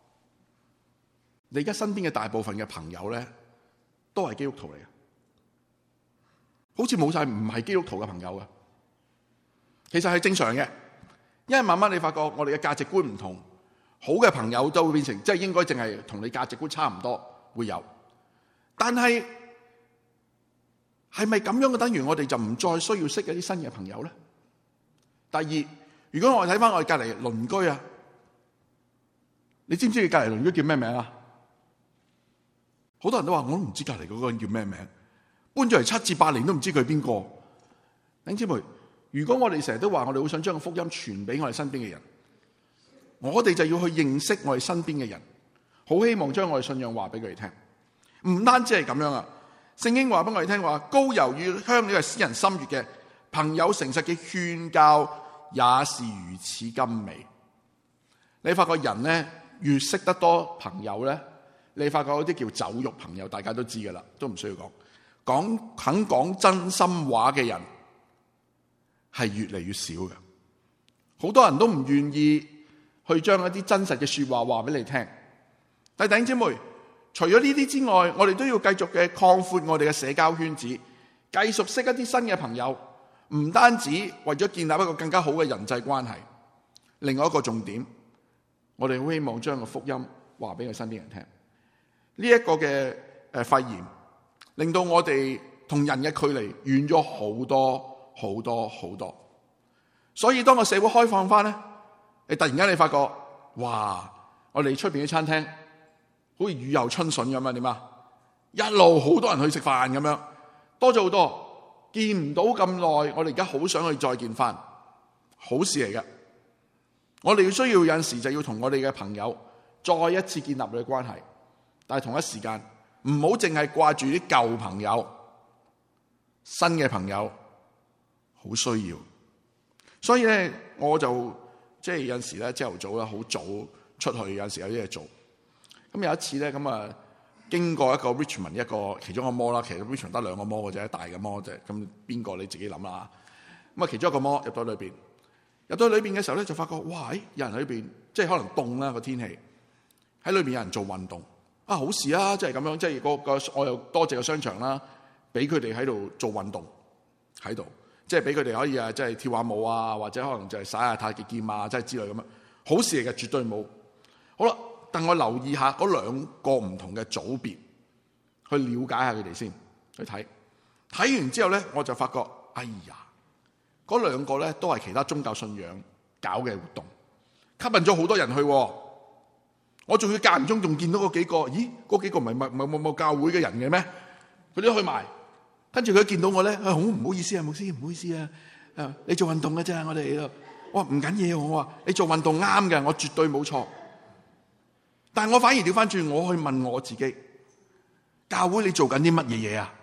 你而家身邊嘅大部分嘅朋友咧，都係基督徒嚟嘅，好似冇晒唔係基督徒嘅朋友嘅。其實係正常嘅，因為慢慢你發覺我哋嘅價值觀唔同，好嘅朋友都會變成即係應該淨係同你價值觀差唔多會有。但係係咪咁樣嘅等於我哋就唔再需要識一啲新嘅朋友咧？第二，如果我哋睇翻我哋隔籬鄰居啊，你知唔知你隔籬鄰居叫咩名啊？好多人都話我都唔知隔籬嗰個人叫咩名，搬咗嚟七至八年都唔知佢係邊個。弟兄姊妹，如果我哋成日都話我哋好想將個福音傳俾我哋身邊嘅人，我哋就要去認識我哋身邊嘅人，好希望將我哋信仰話俾佢哋聽。唔單止係咁樣啊，聖經話俾我哋聽話，膏油與香料係使人心悅嘅，朋友誠實嘅勸教也是如此甘美。你發覺人咧越識得多朋友咧，你發覺嗰啲叫酒肉朋友，大家都知噶啦，都唔需要講。講肯講真心話嘅人係越嚟越少嘅，好多人都唔願意去將一啲真實嘅說話話俾你聽。但係弟兄姊妹，除咗呢啲之外，我哋都要繼續嘅擴闊我哋嘅社交圈子，繼續識一啲新嘅朋友，唔單止為咗建立一個更加好嘅人際關係。另外一個重點，我哋好希望將個福音話俾佢身邊人聽。呢一個嘅誒肺炎，令到我哋同人嘅距離遠咗好多好多好多。所以當個社會開放翻咧，你突然間你發覺，哇！我哋出邊啲餐廳好似雨後春筍咁啊？點啊？一路好多人去食飯咁樣，多咗好多，見唔到咁耐，我哋而家好想去再見翻，好事嚟嘅。我哋要需要有陣時就要同我哋嘅朋友再一次建立佢嘅關係，但係同一時間唔好淨係掛住啲舊朋友，新嘅朋友好需要。所以咧，我就即係有陣時咧，朝頭早啦，好早出去，有陣時有啲嘢做。咁有一次咧，咁啊經過一個 Richmond 一個其中一個 mall 啦，其實 Richmond 得兩個 mall 嘅啫，大嘅 mall 啫。咁邊個你自己諗啦。咁啊，其中一個 mall 入到裏邊，入到裏邊嘅時候咧，就發覺哇，有人喺裏邊，即係可能凍啦個天氣，喺裏邊有人做運動啊，好事啊，即係咁樣，即係個個我又多謝個商場啦，俾佢哋喺度做運動喺度。即係俾佢哋可以啊，即係跳下舞啊，或者可能就係耍下太極劍啊，即係之類咁樣，好事嚟嘅，絕對冇。好啦，但我留意下嗰兩個唔同嘅組別，去了解下佢哋先，去睇。睇完之後咧，我就發覺，哎呀，嗰兩個咧都係其他宗教信仰搞嘅活動，吸引咗好多人去。我仲要間唔中仲見到嗰幾個，咦，嗰幾個唔係冇冇冇教會嘅人嘅咩？佢哋都去埋。跟住佢見到我咧，好唔好意思啊，牧師，唔好意思啊，誒，你做運動嘅啫，我哋，我話唔緊要，我話你做運動啱嘅，我絕對冇錯。但係我反而調翻轉，我去問我自己，教會你做緊啲乜嘢嘢啊？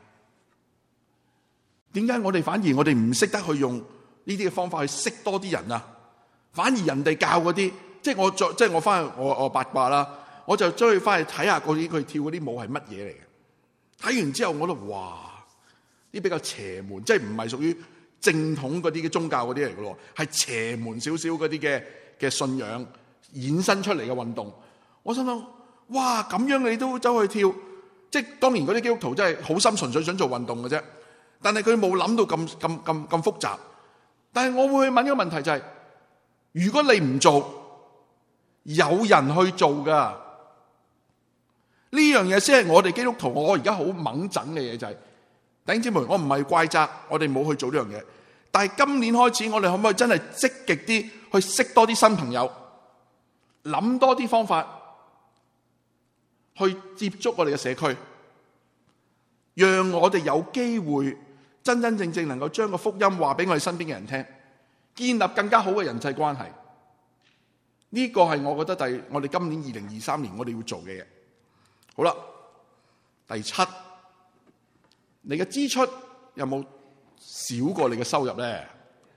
點解我哋反而我哋唔識得去用呢啲嘅方法去識多啲人啊？反而人哋教嗰啲，即係我再即係我翻去我我八卦啦，我就追去翻去睇下嗰啲佢跳嗰啲舞係乜嘢嚟嘅。 睇完之後我覺得哇，啲比較邪門，即係唔係屬於正統嗰啲嘅宗教嗰啲嚟嘅咯，係邪門少少嗰啲嘅嘅信仰衍生出嚟嘅運動。我心諗哇，咁樣你都走去跳，即係當然嗰啲基督徒真係好心純粹想做運動嘅啫，但係佢冇諗到咁咁咁咁複雜。但係我會去問一個問題就係、是，如果你唔做，有人去做噶。呢樣嘢先係我哋基督徒，我而家好猛整嘅嘢就係、是，弟兄姊妹，我唔係怪責我哋冇去做呢樣嘢，但係今年開始，我哋可唔可以真係積極啲去識多啲新朋友，諗多啲方法去接觸我哋嘅社區，讓我哋有機會真真正正能夠將個福音話俾我哋身邊嘅人聽，建立更加好嘅人際關係。呢、這個係我覺得第我哋今年二零二三年我哋要做嘅嘢。好啦，第七，你嘅支出有冇少過你嘅收入咧？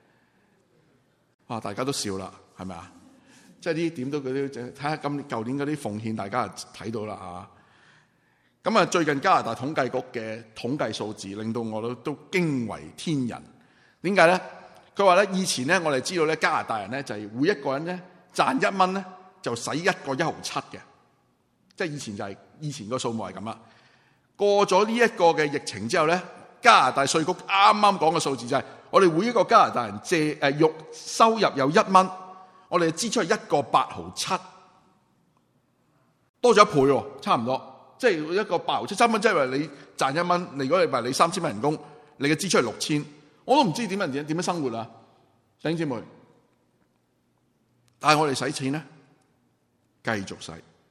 啊，大家都笑啦，係咪啊？即係呢點都嗰啲，睇下今舊年嗰啲奉獻，大家睇到啦嚇。咁啊，最近加拿大統計局嘅統計數字，令到我都都驚為天人。點解咧？佢話咧，以前咧，我哋知道咧，加拿大人咧就係每一個人咧賺一蚊咧，就使一個一毫七嘅。即係以前就係、是、以前個數目係咁啦。過咗呢一個嘅疫情之後咧，加拿大稅局啱啱講嘅數字就係、是、我哋每一個加拿大人借誒肉、呃、收入有一蚊，我哋嘅支出係一個八毫七，多咗一倍喎，差唔多。即係一個八毫七三蚊，即係話你賺一蚊，如果你話你三千蚊人工，你嘅支出係六千，我都唔知點樣點點樣生活啊，弟兄姊妹。但係我哋使錢咧，繼續使。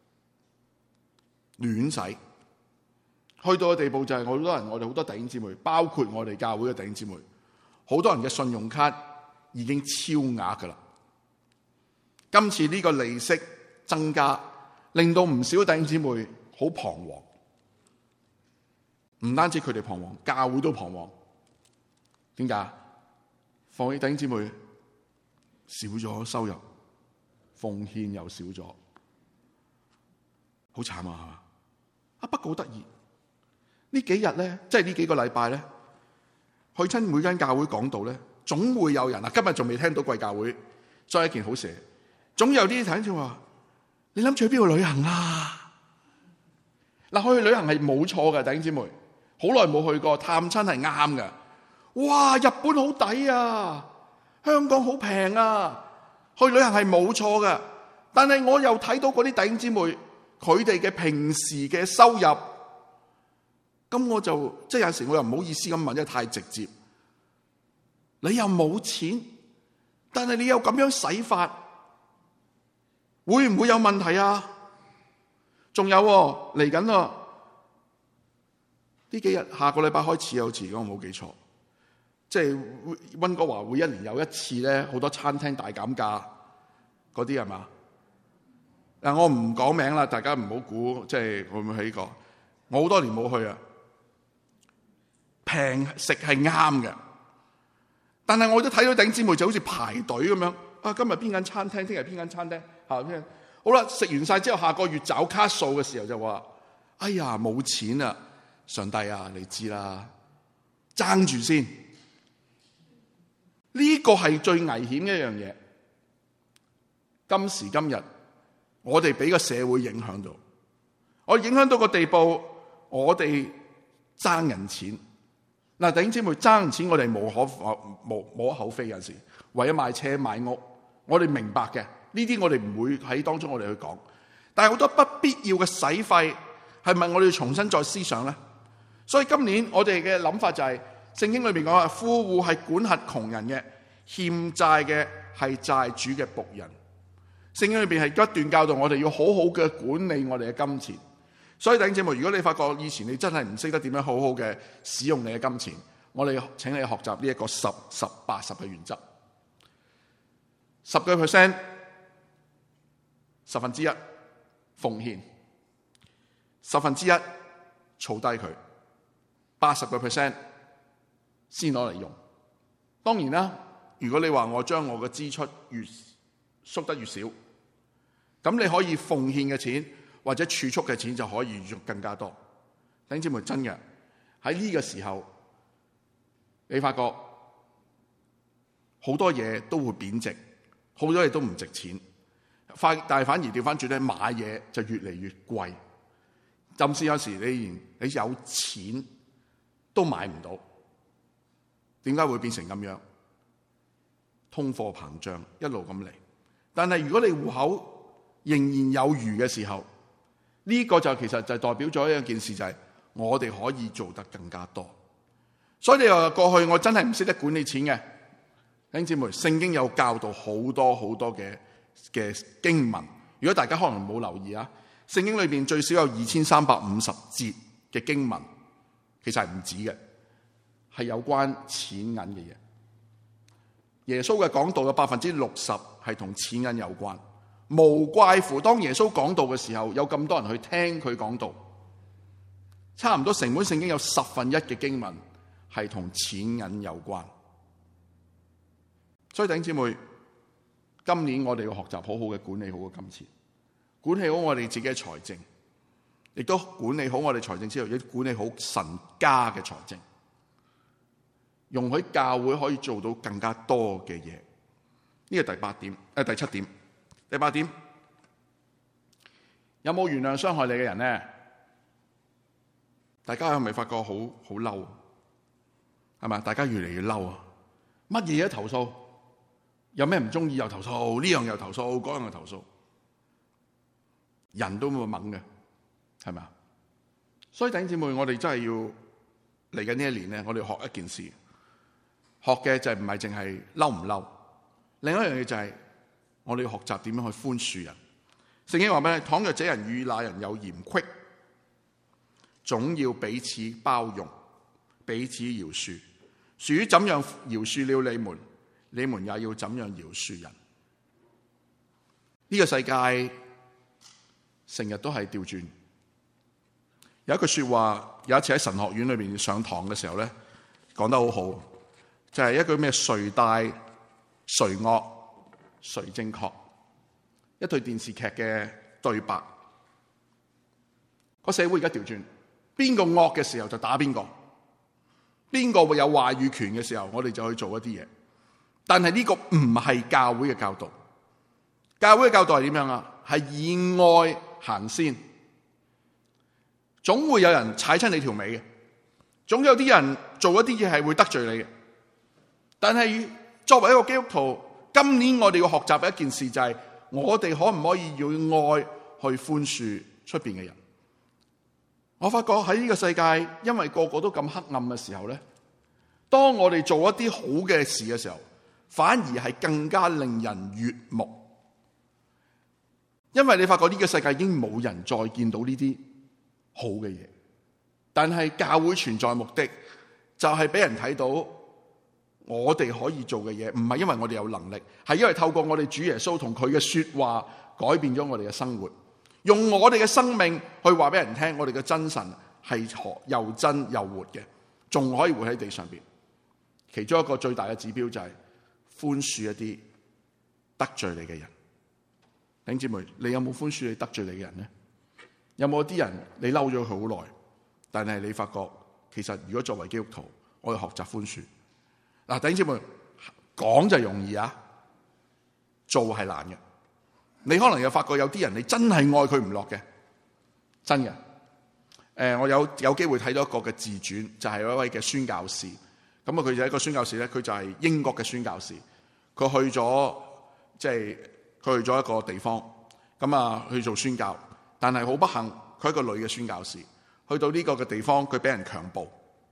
亂使，去到嘅地步就係好多人，我哋好多弟兄姊妹，包括我哋教會嘅弟兄姊妹，好多人嘅信用卡已經超額噶啦。今次呢個利息增加，令到唔少弟兄姊妹好彷徨。唔單止佢哋彷徨，教會都彷徨。點解？放棄弟兄姊妹少咗收入，奉獻又少咗，好慘啊！係嘛？啊，不過好得意，呢幾日咧，即係呢幾個禮拜咧，去親每間教會講道咧，總會有人啊。今日仲未聽到貴教會，所以一件好事。總有啲睇住話，你諗住去邊度旅行啊？嗱，去旅行係冇錯嘅，弟兄姊妹，好耐冇去過，探親係啱嘅。哇，日本好抵啊，香港好平啊，去旅行係冇錯嘅。但係我又睇到嗰啲弟兄姊妹，佢哋嘅平時嘅收入，咁我就即係有時我又唔好意思咁問，因為太直接。你又冇錢，但係你又咁樣使法，會唔會有問題啊？仲有嚟緊啊，呢幾日下個禮拜開始有次，如果我冇記錯，即係溫哥華會一年有一次咧，好多餐廳大減價嗰啲係嘛？嗱，我唔講名啦，大家唔好估，即係會唔會喺呢個？我好多年冇去啊，平食係啱嘅，但係我都睇到弟兄姊妹就好似排隊咁樣啊！今日邊間餐廳，聽日邊間餐廳，下邊好啦，食完晒之後，下個月找卡數嘅時候就話：哎呀，冇錢啊！上帝啊，你知啦，爭住先。呢個係最危險嘅一樣嘢。今時今日，我哋俾個社會影響到，我影響到個地步，我哋爭人錢。嗱，弟兄姊妹，爭人錢我哋無可無無可厚非，有時為咗買車買屋，我哋明白嘅。呢啲我哋唔會喺當中我哋去講。但係好多不必要嘅使費，係咪我哋要重新再思想咧？所以今年我哋嘅諗法就係、是、聖經裏面講話，富戶係管轄窮人嘅，欠債嘅係債主嘅僕人。聖經裏邊係不斷教導我哋要好好嘅管理我哋嘅金錢。所以弟兄姊妹，如果你發覺以前你真係唔識得點樣好好嘅使用你嘅金錢，我哋請你學習呢一個十十八十嘅原則。十個 percent， 十分之一奉獻，十分之一儲低佢，八十個 percent 先攞嚟用。當然啦，如果你話我將我嘅支出越縮得越少，咁你可以奉獻嘅錢或者儲蓄嘅錢就可以用更加多。 弟兄姊妹，真嘅喺呢個時候，你發覺好多嘢都會貶值，好多嘢都唔值錢，反但係反而調翻轉咧，買嘢就越嚟越貴。甚至有時你連你有錢都買唔到，點解會變成咁樣？通貨膨脹一路咁嚟，但係如果你戶口仍然有餘嘅時候，呢個就其實就代表咗一件事，就係我哋可以做得更加多。所以你話過去我真係唔識得管理錢嘅，弟兄姊妹，聖經有教導好多好多嘅嘅經文。如果大家可能冇留意啊，聖經裏邊最少有二千三百五十節嘅經文，其實係唔止嘅，係有關錢銀嘅嘢。耶穌嘅講道有百分之六十係同錢銀有關，無怪乎當耶穌講道嘅時候，有咁多人去聽佢講道，差唔多成本聖經有十分一嘅經文係同錢銀有關。所以弟兄姊妹，今年我哋要學習好好嘅管理好個金錢，管理好我哋自己嘅財政，亦都管理好我哋財政之後，亦都管理好神家嘅財政，容許教會可以做到更加多嘅嘢。呢個第八點，誒第七點，第八點，有冇原諒傷害你嘅人呢？大家係咪發覺好好嬲？係咪？大家越嚟越嬲啊！乜嘢都投訴，有咩唔中意又投訴，呢樣又投訴，嗰樣又投訴，人都咁猛嘅，係咪啊？所以弟兄姊妹，我哋真係要嚟緊呢一年咧，我哋學一件事，學嘅就係唔係淨係嬲唔嬲，另一樣嘢就係我哋要學習點樣去寬恕人。聖經話咩？倘若這人與那人有嫌隙，總要彼此包容，彼此饒恕。屬於怎樣饒恕了你們，你們也要怎樣饒恕人。呢個世界成日都係調轉。有一句說話，有一次喺神學院裏邊上堂嘅時候咧，講得好好，就係一句咩？誰大誰惡誰正確，一對電視劇嘅對白。個社會而家調轉，邊個惡嘅時候就打邊個，邊個會有話語權嘅時候，我哋就去做一啲嘢。但係呢個唔係教會嘅教導。教會嘅教導係點樣啊？係以愛行先。總會有人踩親你條尾嘅，總有啲人做一啲嘢係會得罪你嘅。但係作為一個基督徒，今年我哋要學習嘅一件事就係，我哋可唔可以用愛去寬恕出邊嘅人？我發覺喺呢個世界，因為個個都咁黑暗嘅時候咧，當我哋做一啲好嘅事嘅時候，反而係更加令人悅目。因為你發覺呢個世界已經冇人再見到呢啲好嘅嘢，但係教會存在目的就係俾人睇到我哋可以做嘅嘢，唔係因為我哋有能力，係因為透過我哋主耶穌同佢嘅說話改變咗我哋嘅生活，用我哋嘅生命去話俾人聽，我哋嘅真神係又真又活嘅，仲可以活喺地上邊。其中一個最大嘅指標就係寬恕一啲得罪你嘅人。弟兄姊妹，你有冇寬恕你得罪你嘅人呢？有冇啲人你嬲咗佢好耐，但係你發覺其實如果作為基督徒，我要學習寬恕。嗱，弟兄姊妹，講就容易啊，做係難嘅。你可能又發覺有啲人你真係愛佢唔落嘅，真嘅。誒，我有有機會睇到一個嘅自傳，就係、是、一位嘅宣教士。咁啊，佢就係一個宣教士咧，佢就係英國嘅宣教士。佢去咗，即係佢去咗一個地方，咁啊去做宣教。但係好不幸，佢係一個女嘅宣教士，去到呢個嘅地方，佢俾人強暴。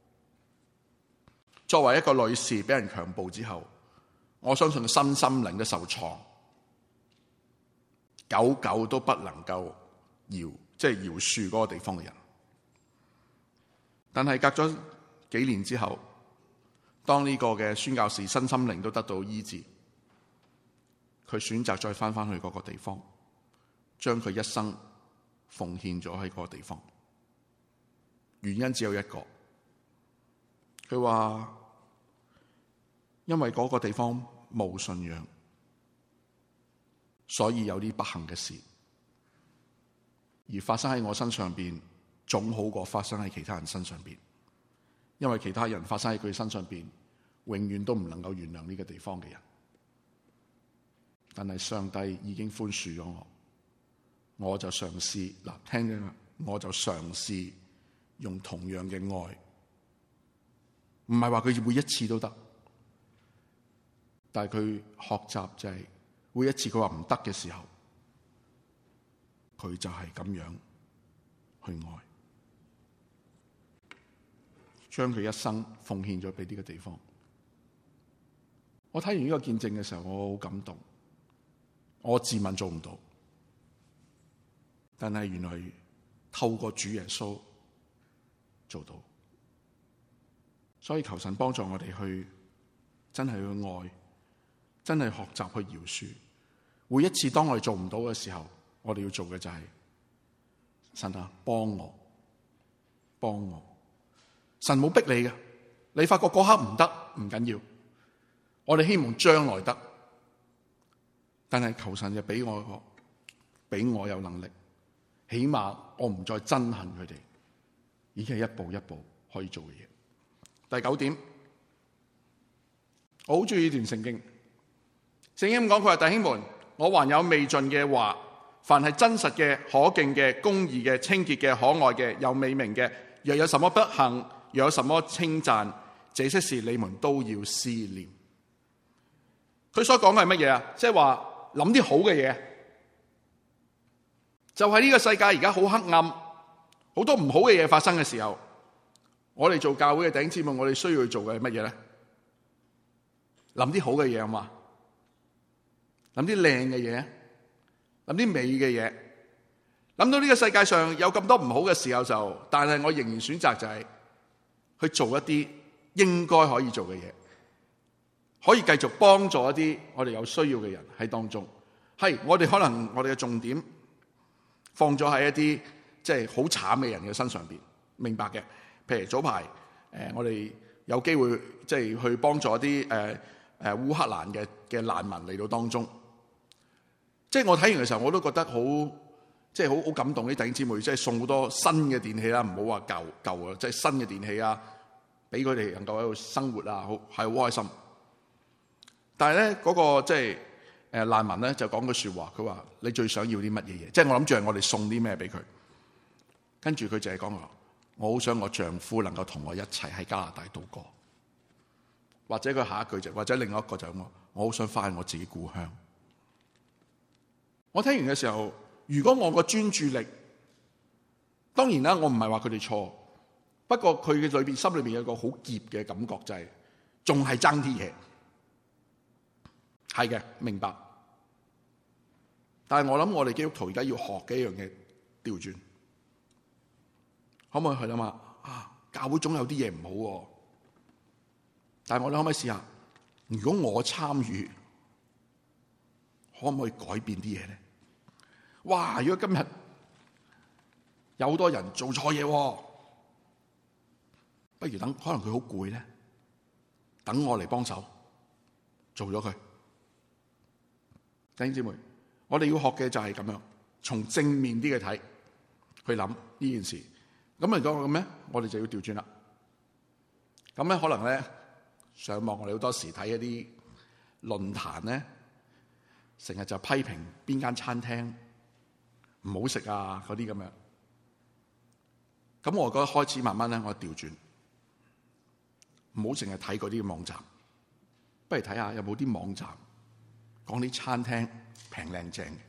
作為一個女士，俾人強暴之後，我相信佢身心靈都受創，久久都不能夠饒，即係饒恕嗰個地方嘅人。但係隔咗幾年之後，當呢個嘅宣教士身心靈都得到醫治，佢選擇再翻翻去嗰個地方，將佢一生奉獻咗喺嗰個地方。原因只有一個，佢話因為嗰個地方冇信仰，所以有啲不幸嘅事而發生喺我身上邊， 總好過發生喺其他人身上邊，因為其他人發生喺佢身上邊，永遠都唔能夠原諒呢個地方嘅人。但係上帝已經寬恕咗我，我就嘗試嗱，聽緊啦，我就嘗試用同樣嘅愛，唔係話佢每一次都得，但係佢學習就係每一次佢話唔得嘅時候，佢就係咁樣去愛，將佢一生奉獻咗俾呢個地方。我睇完呢個見證嘅時候，我好感動。我自問做唔到，但係原來透過主耶穌做到。所以求神幫助我哋去真係去愛，真係學習去饒恕。每一次當我哋做唔到嘅時候，我哋要做嘅就係、是、神啊，幫我，幫我。神冇逼你嘅，你發覺嗰刻唔得唔緊要，我哋希望將來得。但係求神就俾我，俾我有能力，起碼我唔再憎恨佢哋，已經係一步一步可以做嘅嘢。第九點，我好中意呢段聖經。聖經講，佢話，弟兄們，我還有未盡嘅話，凡係真實嘅、可敬嘅、公義嘅、清潔嘅、可愛嘅、有美名嘅，若有什麼不幸，若有什麼稱讚，這些事你們都要思念。佢所講嘅係乜嘢啊？即係話諗啲好嘅嘢，就係呢個世界而家好黑暗，好多唔好嘅嘢發生嘅時候，我哋做教會嘅弟兄姊妹，我哋需要去做嘅係乜嘢咧？諗啲好嘅嘢啊嘛，諗啲靚嘅嘢，諗啲美嘅嘢，諗到呢個世界上有咁多唔好嘅時候就，但係我仍然選擇就係去做一啲應該可以做嘅嘢。可以繼續幫助一啲我哋有需要嘅人喺當中，係我哋可能我哋嘅重點放咗喺一啲即係好慘嘅人嘅身上邊，明白嘅。譬如早排誒，我哋有機會即係去幫助一啲誒誒烏克蘭嘅嘅難民嚟到當中，即係我睇完嘅時候，我都覺得好即係好好感動啲弟兄姊妹，即係送好多新嘅電器啦，唔好話舊舊啊，即係新嘅電器啊，俾佢哋能夠喺度生活啊，好係好開心。但係咧，嗰個即係誒難民咧就講句說話，佢話你最想要啲乜嘢嘢？即係我諗住係我哋送啲咩俾佢。跟住佢就係講話，我好想我丈夫能夠同我一齊喺加拿大度過。或者佢下一句就，或者另外一個就係我，我好想翻我自己故鄉。我聽完嘅時候，如果我個專注力，當然啦，我唔係話佢哋錯，不過佢嘅裏邊心裏邊有一個好澀嘅感覺，就係仲係爭啲嘢。係嘅，明白。但係我諗我哋基督徒而家要學嘅一樣嘢調轉，可唔可以去諗下？啊，教會總有啲嘢唔好，啊，但係我哋可唔可以試下？如果我參與，可唔可以改變啲嘢咧？哇！如果今日有好多人做錯嘢，不如等，可能佢好攰咧，等我嚟幫手做咗佢。弟兄姊妹，我哋要學嘅就係咁樣，從正面啲嘅睇，去諗呢件事。咁嚟講咁咧，我哋就要調轉啦。咁咧可能咧上網，我哋好多時睇一啲論壇咧，成日就批評邊間餐廳唔好食啊嗰啲咁樣。咁我覺得開始慢慢咧，我調轉，唔好淨係睇嗰啲網站，不如睇下有冇啲網站講啲餐廳平靚正嘅。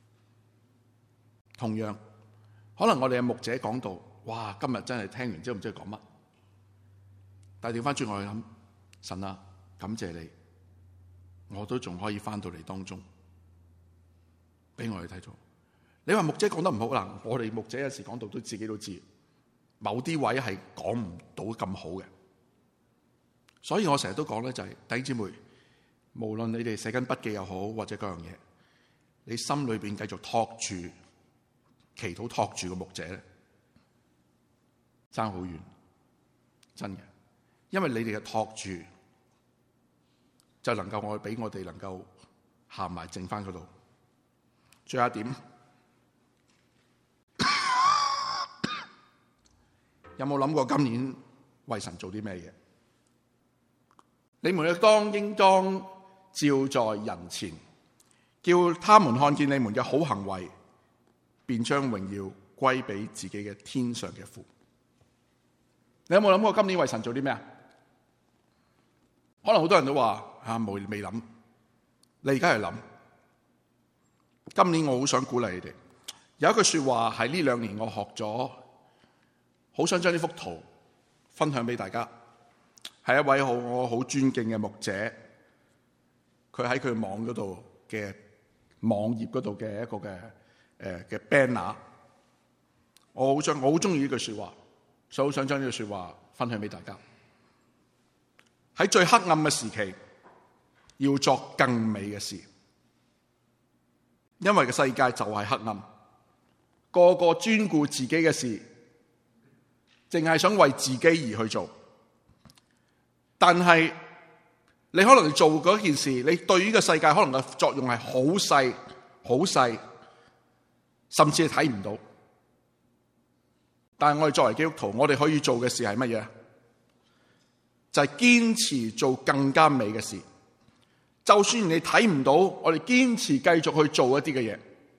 同樣，可能我哋嘅牧者講到，哇！今日真係聽完之後唔知佢講乜。但係調翻轉我去諗，神啊，感謝你，我都仲可以翻到嚟當中，俾我哋睇到。你話牧者講得唔好啦，我哋牧者有時講到都自己都知，某啲位係講唔到咁好嘅。所以我成日都講咧，就係弟兄姊妹，無論你哋寫緊筆記又好，或者嗰樣嘢，你心裏邊繼續托住、祈禱托住個牧者咧，爭好遠，真嘅。因為你哋嘅托住，就能夠我俾我哋能夠行埋剩翻嗰度。最後一點， 有冇諗過今年為神做啲咩嘢？你們嘅當應當照在人前，叫他們看見你們嘅好行為，便將榮耀歸俾自己嘅天上嘅父。你有冇諗過今年為神做啲咩啊？可能好多人都話啊，冇未諗。你而家係諗。今年我好想鼓勵你哋。有一句說話係呢兩年我學咗，好想將呢幅圖分享俾大家。係一位好我好尊敬嘅牧者，佢喺佢網嗰度嘅網頁嗰度嘅一個嘅誒嘅 banner。我好想我好中意呢句說話，所以好想將呢句說話分享俾大家。喺最黑暗嘅時期，要作更美嘅事，因為個世界就係黑暗，個個專顧自己嘅事，淨係想為自己而去做。但係你可能做嗰件事，你對於個世界可能嘅作用係好細好細，甚至係睇唔到。但係我哋作為基督徒，我哋可以做嘅事係乜嘢？就係堅持做更加美嘅事。就算你睇唔到，我哋堅持繼續去做一啲嘅嘢。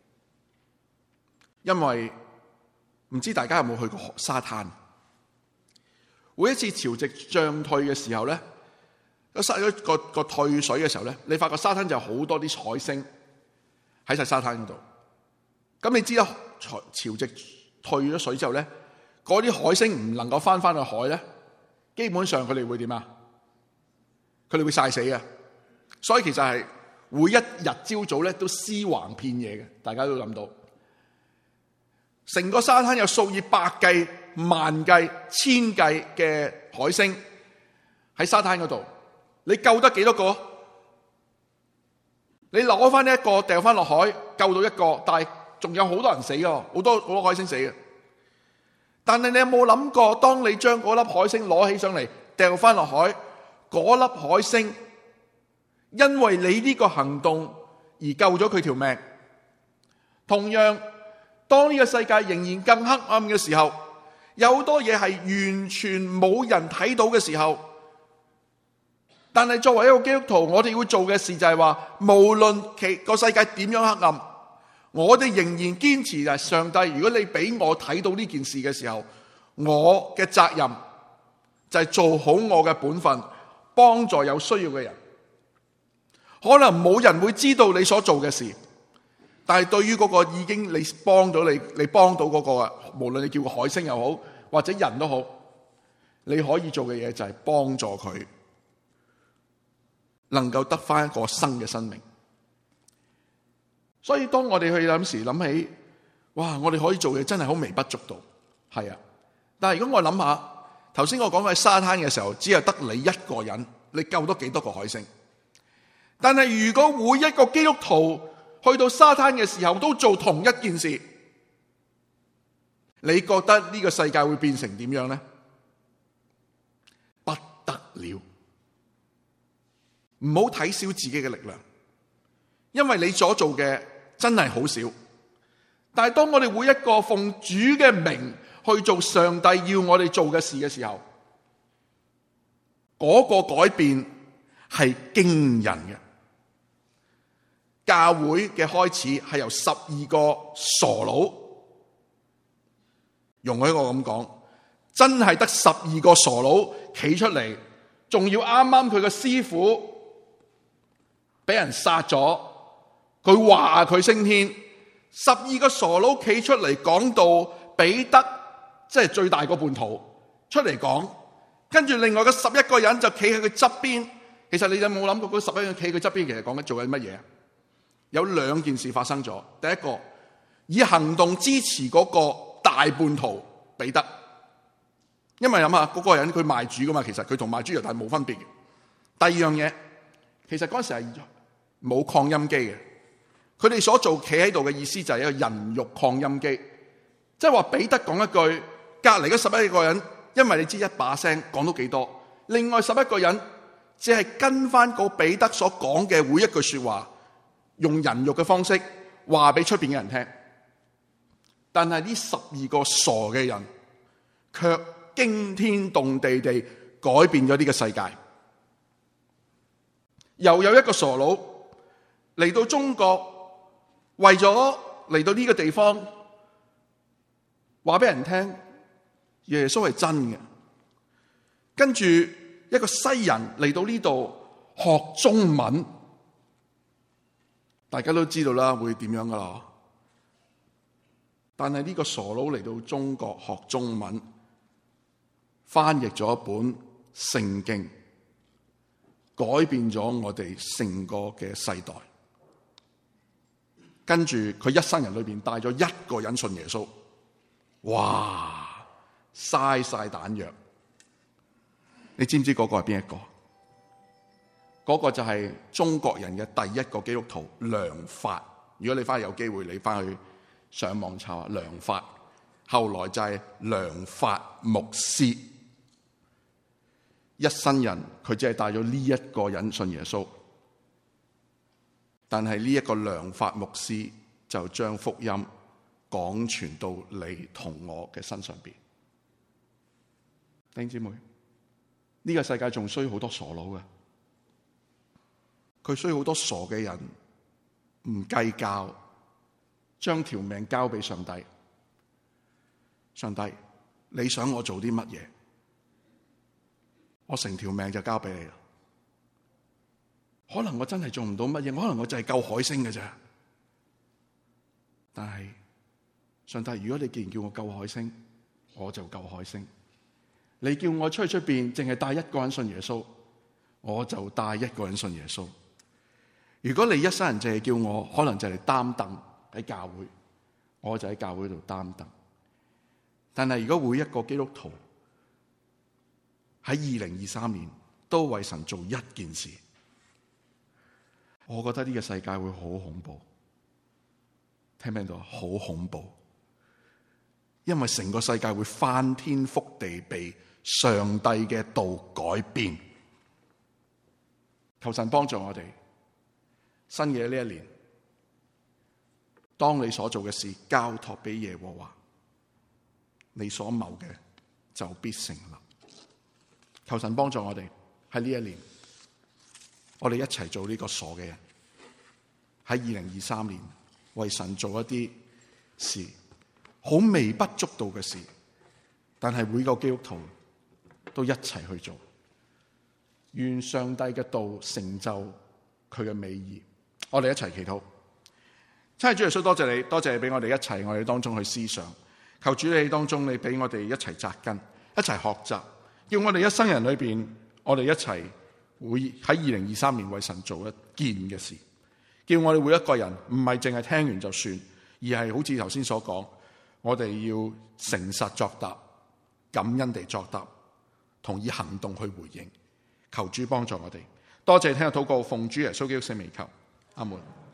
因為唔知大家有冇去過沙灘？每一次潮汐漲退嘅時候咧，個沙個個退水嘅時候咧，你發覺沙灘就有好多啲海星喺晒沙灘嗰度。咁你知啦，潮汐退咗水之後咧，嗰啲海星唔能夠翻翻去海咧，基本上佢哋會點啊？佢哋會曬死嘅。所以其實係每一日朝早咧都屍橫遍野嘅，大家都諗到。成個沙灘有數以百計、萬計、千計嘅海星喺沙灘嗰度，你救得幾多個？你攞翻呢一個掉翻落海，救到一個，但係仲有好多人死㗎，好多好多海星死嘅。但係你有冇諗過，當你將嗰粒海星攞起上嚟掉翻落海，嗰粒海星因為你呢個行動而救咗佢條命。同樣，當呢個世界仍然更黑暗嘅時候，有好多嘢係完全冇人睇到嘅時候，但係作為一個基督徒，我哋要做嘅事就係話，無論其個世界點樣黑暗，我哋仍然堅持就係上帝，如果你俾我睇到呢件事嘅時候，我嘅責任就係做好我嘅本分，幫助有需要嘅人。可能冇人會知道你所做嘅事，但係對於嗰個已經你幫到你，你幫到嗰個啊，無論你叫個海星又好，或者人都好，你可以做嘅嘢就係幫助佢，能夠得翻一個新嘅生命。所以當我哋去諗時諗起，哇！我哋可以做嘅真係好微不足道，係啊。但係如果我諗下，頭先我講喺沙灘嘅時候，只係得你一個人，你救多幾多個海星？但係如果每一個基督徒去到沙灘嘅時候都做同一件事，你覺得呢個世界會變成點樣呢？不得了！唔好睇小自己嘅力量，因為你所做嘅真係好少。但係當我哋每一個奉主嘅名去做上帝要我哋做嘅事嘅時候，嗰個改變係驚人嘅。教會嘅開始係由十二個傻佬，容許我咁講，真係得十二個傻佬企出嚟，仲要啱啱佢個師傅俾人殺咗，佢話佢升天，十二個傻佬企出嚟講到彼得即係最大個叛徒出嚟講，跟住另外嘅十一個人就企喺佢側邊。其實你有冇諗過嗰十一個人企喺佢側邊，其實講緊做緊乜嘢？有兩件事發生咗。第一個，以行動支持嗰個大叛徒彼得，因為諗下嗰個人佢賣主噶嘛，其實佢同賣豬肉係冇分別嘅。第二樣嘢，其實嗰陣時係冇擴音機嘅，佢哋所做企喺度嘅意思就係一個人肉擴音機，即係話彼得講一句，隔籬嗰十一個人，因為你知一把聲講到幾多，另外十一個人只係跟翻個彼得所講嘅每一句說話，用人肉嘅方式話俾出邊嘅人聽。但係呢十二個傻嘅人卻驚天動地地改變咗呢個世界。又有一個傻佬嚟到中國，為咗嚟到呢個地方，話俾人聽耶穌係真嘅。跟住一個西人嚟到呢度學中文，大家都知道啦，會點樣噶啦？但係呢個傻佬嚟到中國學中文，翻譯咗一本聖經，改變咗我哋成個嘅世代。跟住佢一生人裏邊帶咗一個人信耶穌，哇！嘥晒彈藥。你知唔知嗰個係邊一個？嗰個就係中國人嘅第一個基督徒梁發。如果你翻去有機會，你翻去上網查下梁發，後來就係梁發牧師。一生人佢只係帶咗呢一個人信耶穌，但係呢一個梁發牧師就將福音廣傳到你同我嘅身上邊。弟兄姊妹，呢個世界仲需要好多傻佬嘅，佢需要好多傻嘅人，唔計較，將條命交俾上帝。上帝，你想我做啲乜嘢？我成條命就交俾你啦。可能我真係做唔到乜嘢，可能我就係救海星嘅啫。但係上帝，如果你既然叫我救海星，我就救海星。你叫我出去出邊，淨係帶一個人信耶穌，我就帶一個人信耶穌。如果你一生人淨係叫我，可能就係擔凳喺教會，我就喺教會度擔凳。但係如果每一個基督徒喺二零二三年都為神做一件事，我覺得呢個世界會好恐怖。聽唔聽到？好恐怖，因為成個世界會翻天覆地被上帝嘅道改變。求神幫助我哋，新嘅呢一年，當你所做嘅事交託俾耶和華，你所謀嘅就必成立。求神幫助我哋喺呢一年，我哋一齊做呢個傻嘅人。喺二零二三年，為神做一啲事，好微不足道嘅事，但係每個基督徒都一齊去做。願上帝嘅道成就佢嘅美意。我哋一齊祈禱。親愛的主耶穌，多謝你，多謝你俾我哋一齊我哋當中去思想。求主你當中你俾我哋一齊扎根，一齊學習，叫我哋一生人裏邊，我哋一齊會喺二零二三年為神做一件嘅事。叫我哋每一個人唔係淨係聽完就算，而係好似頭先所講，我哋要誠實作答，感恩地作答，同以行動去回應。求主幫助我哋。多謝聽日禱告，奉主耶穌基督聖名求，阿門。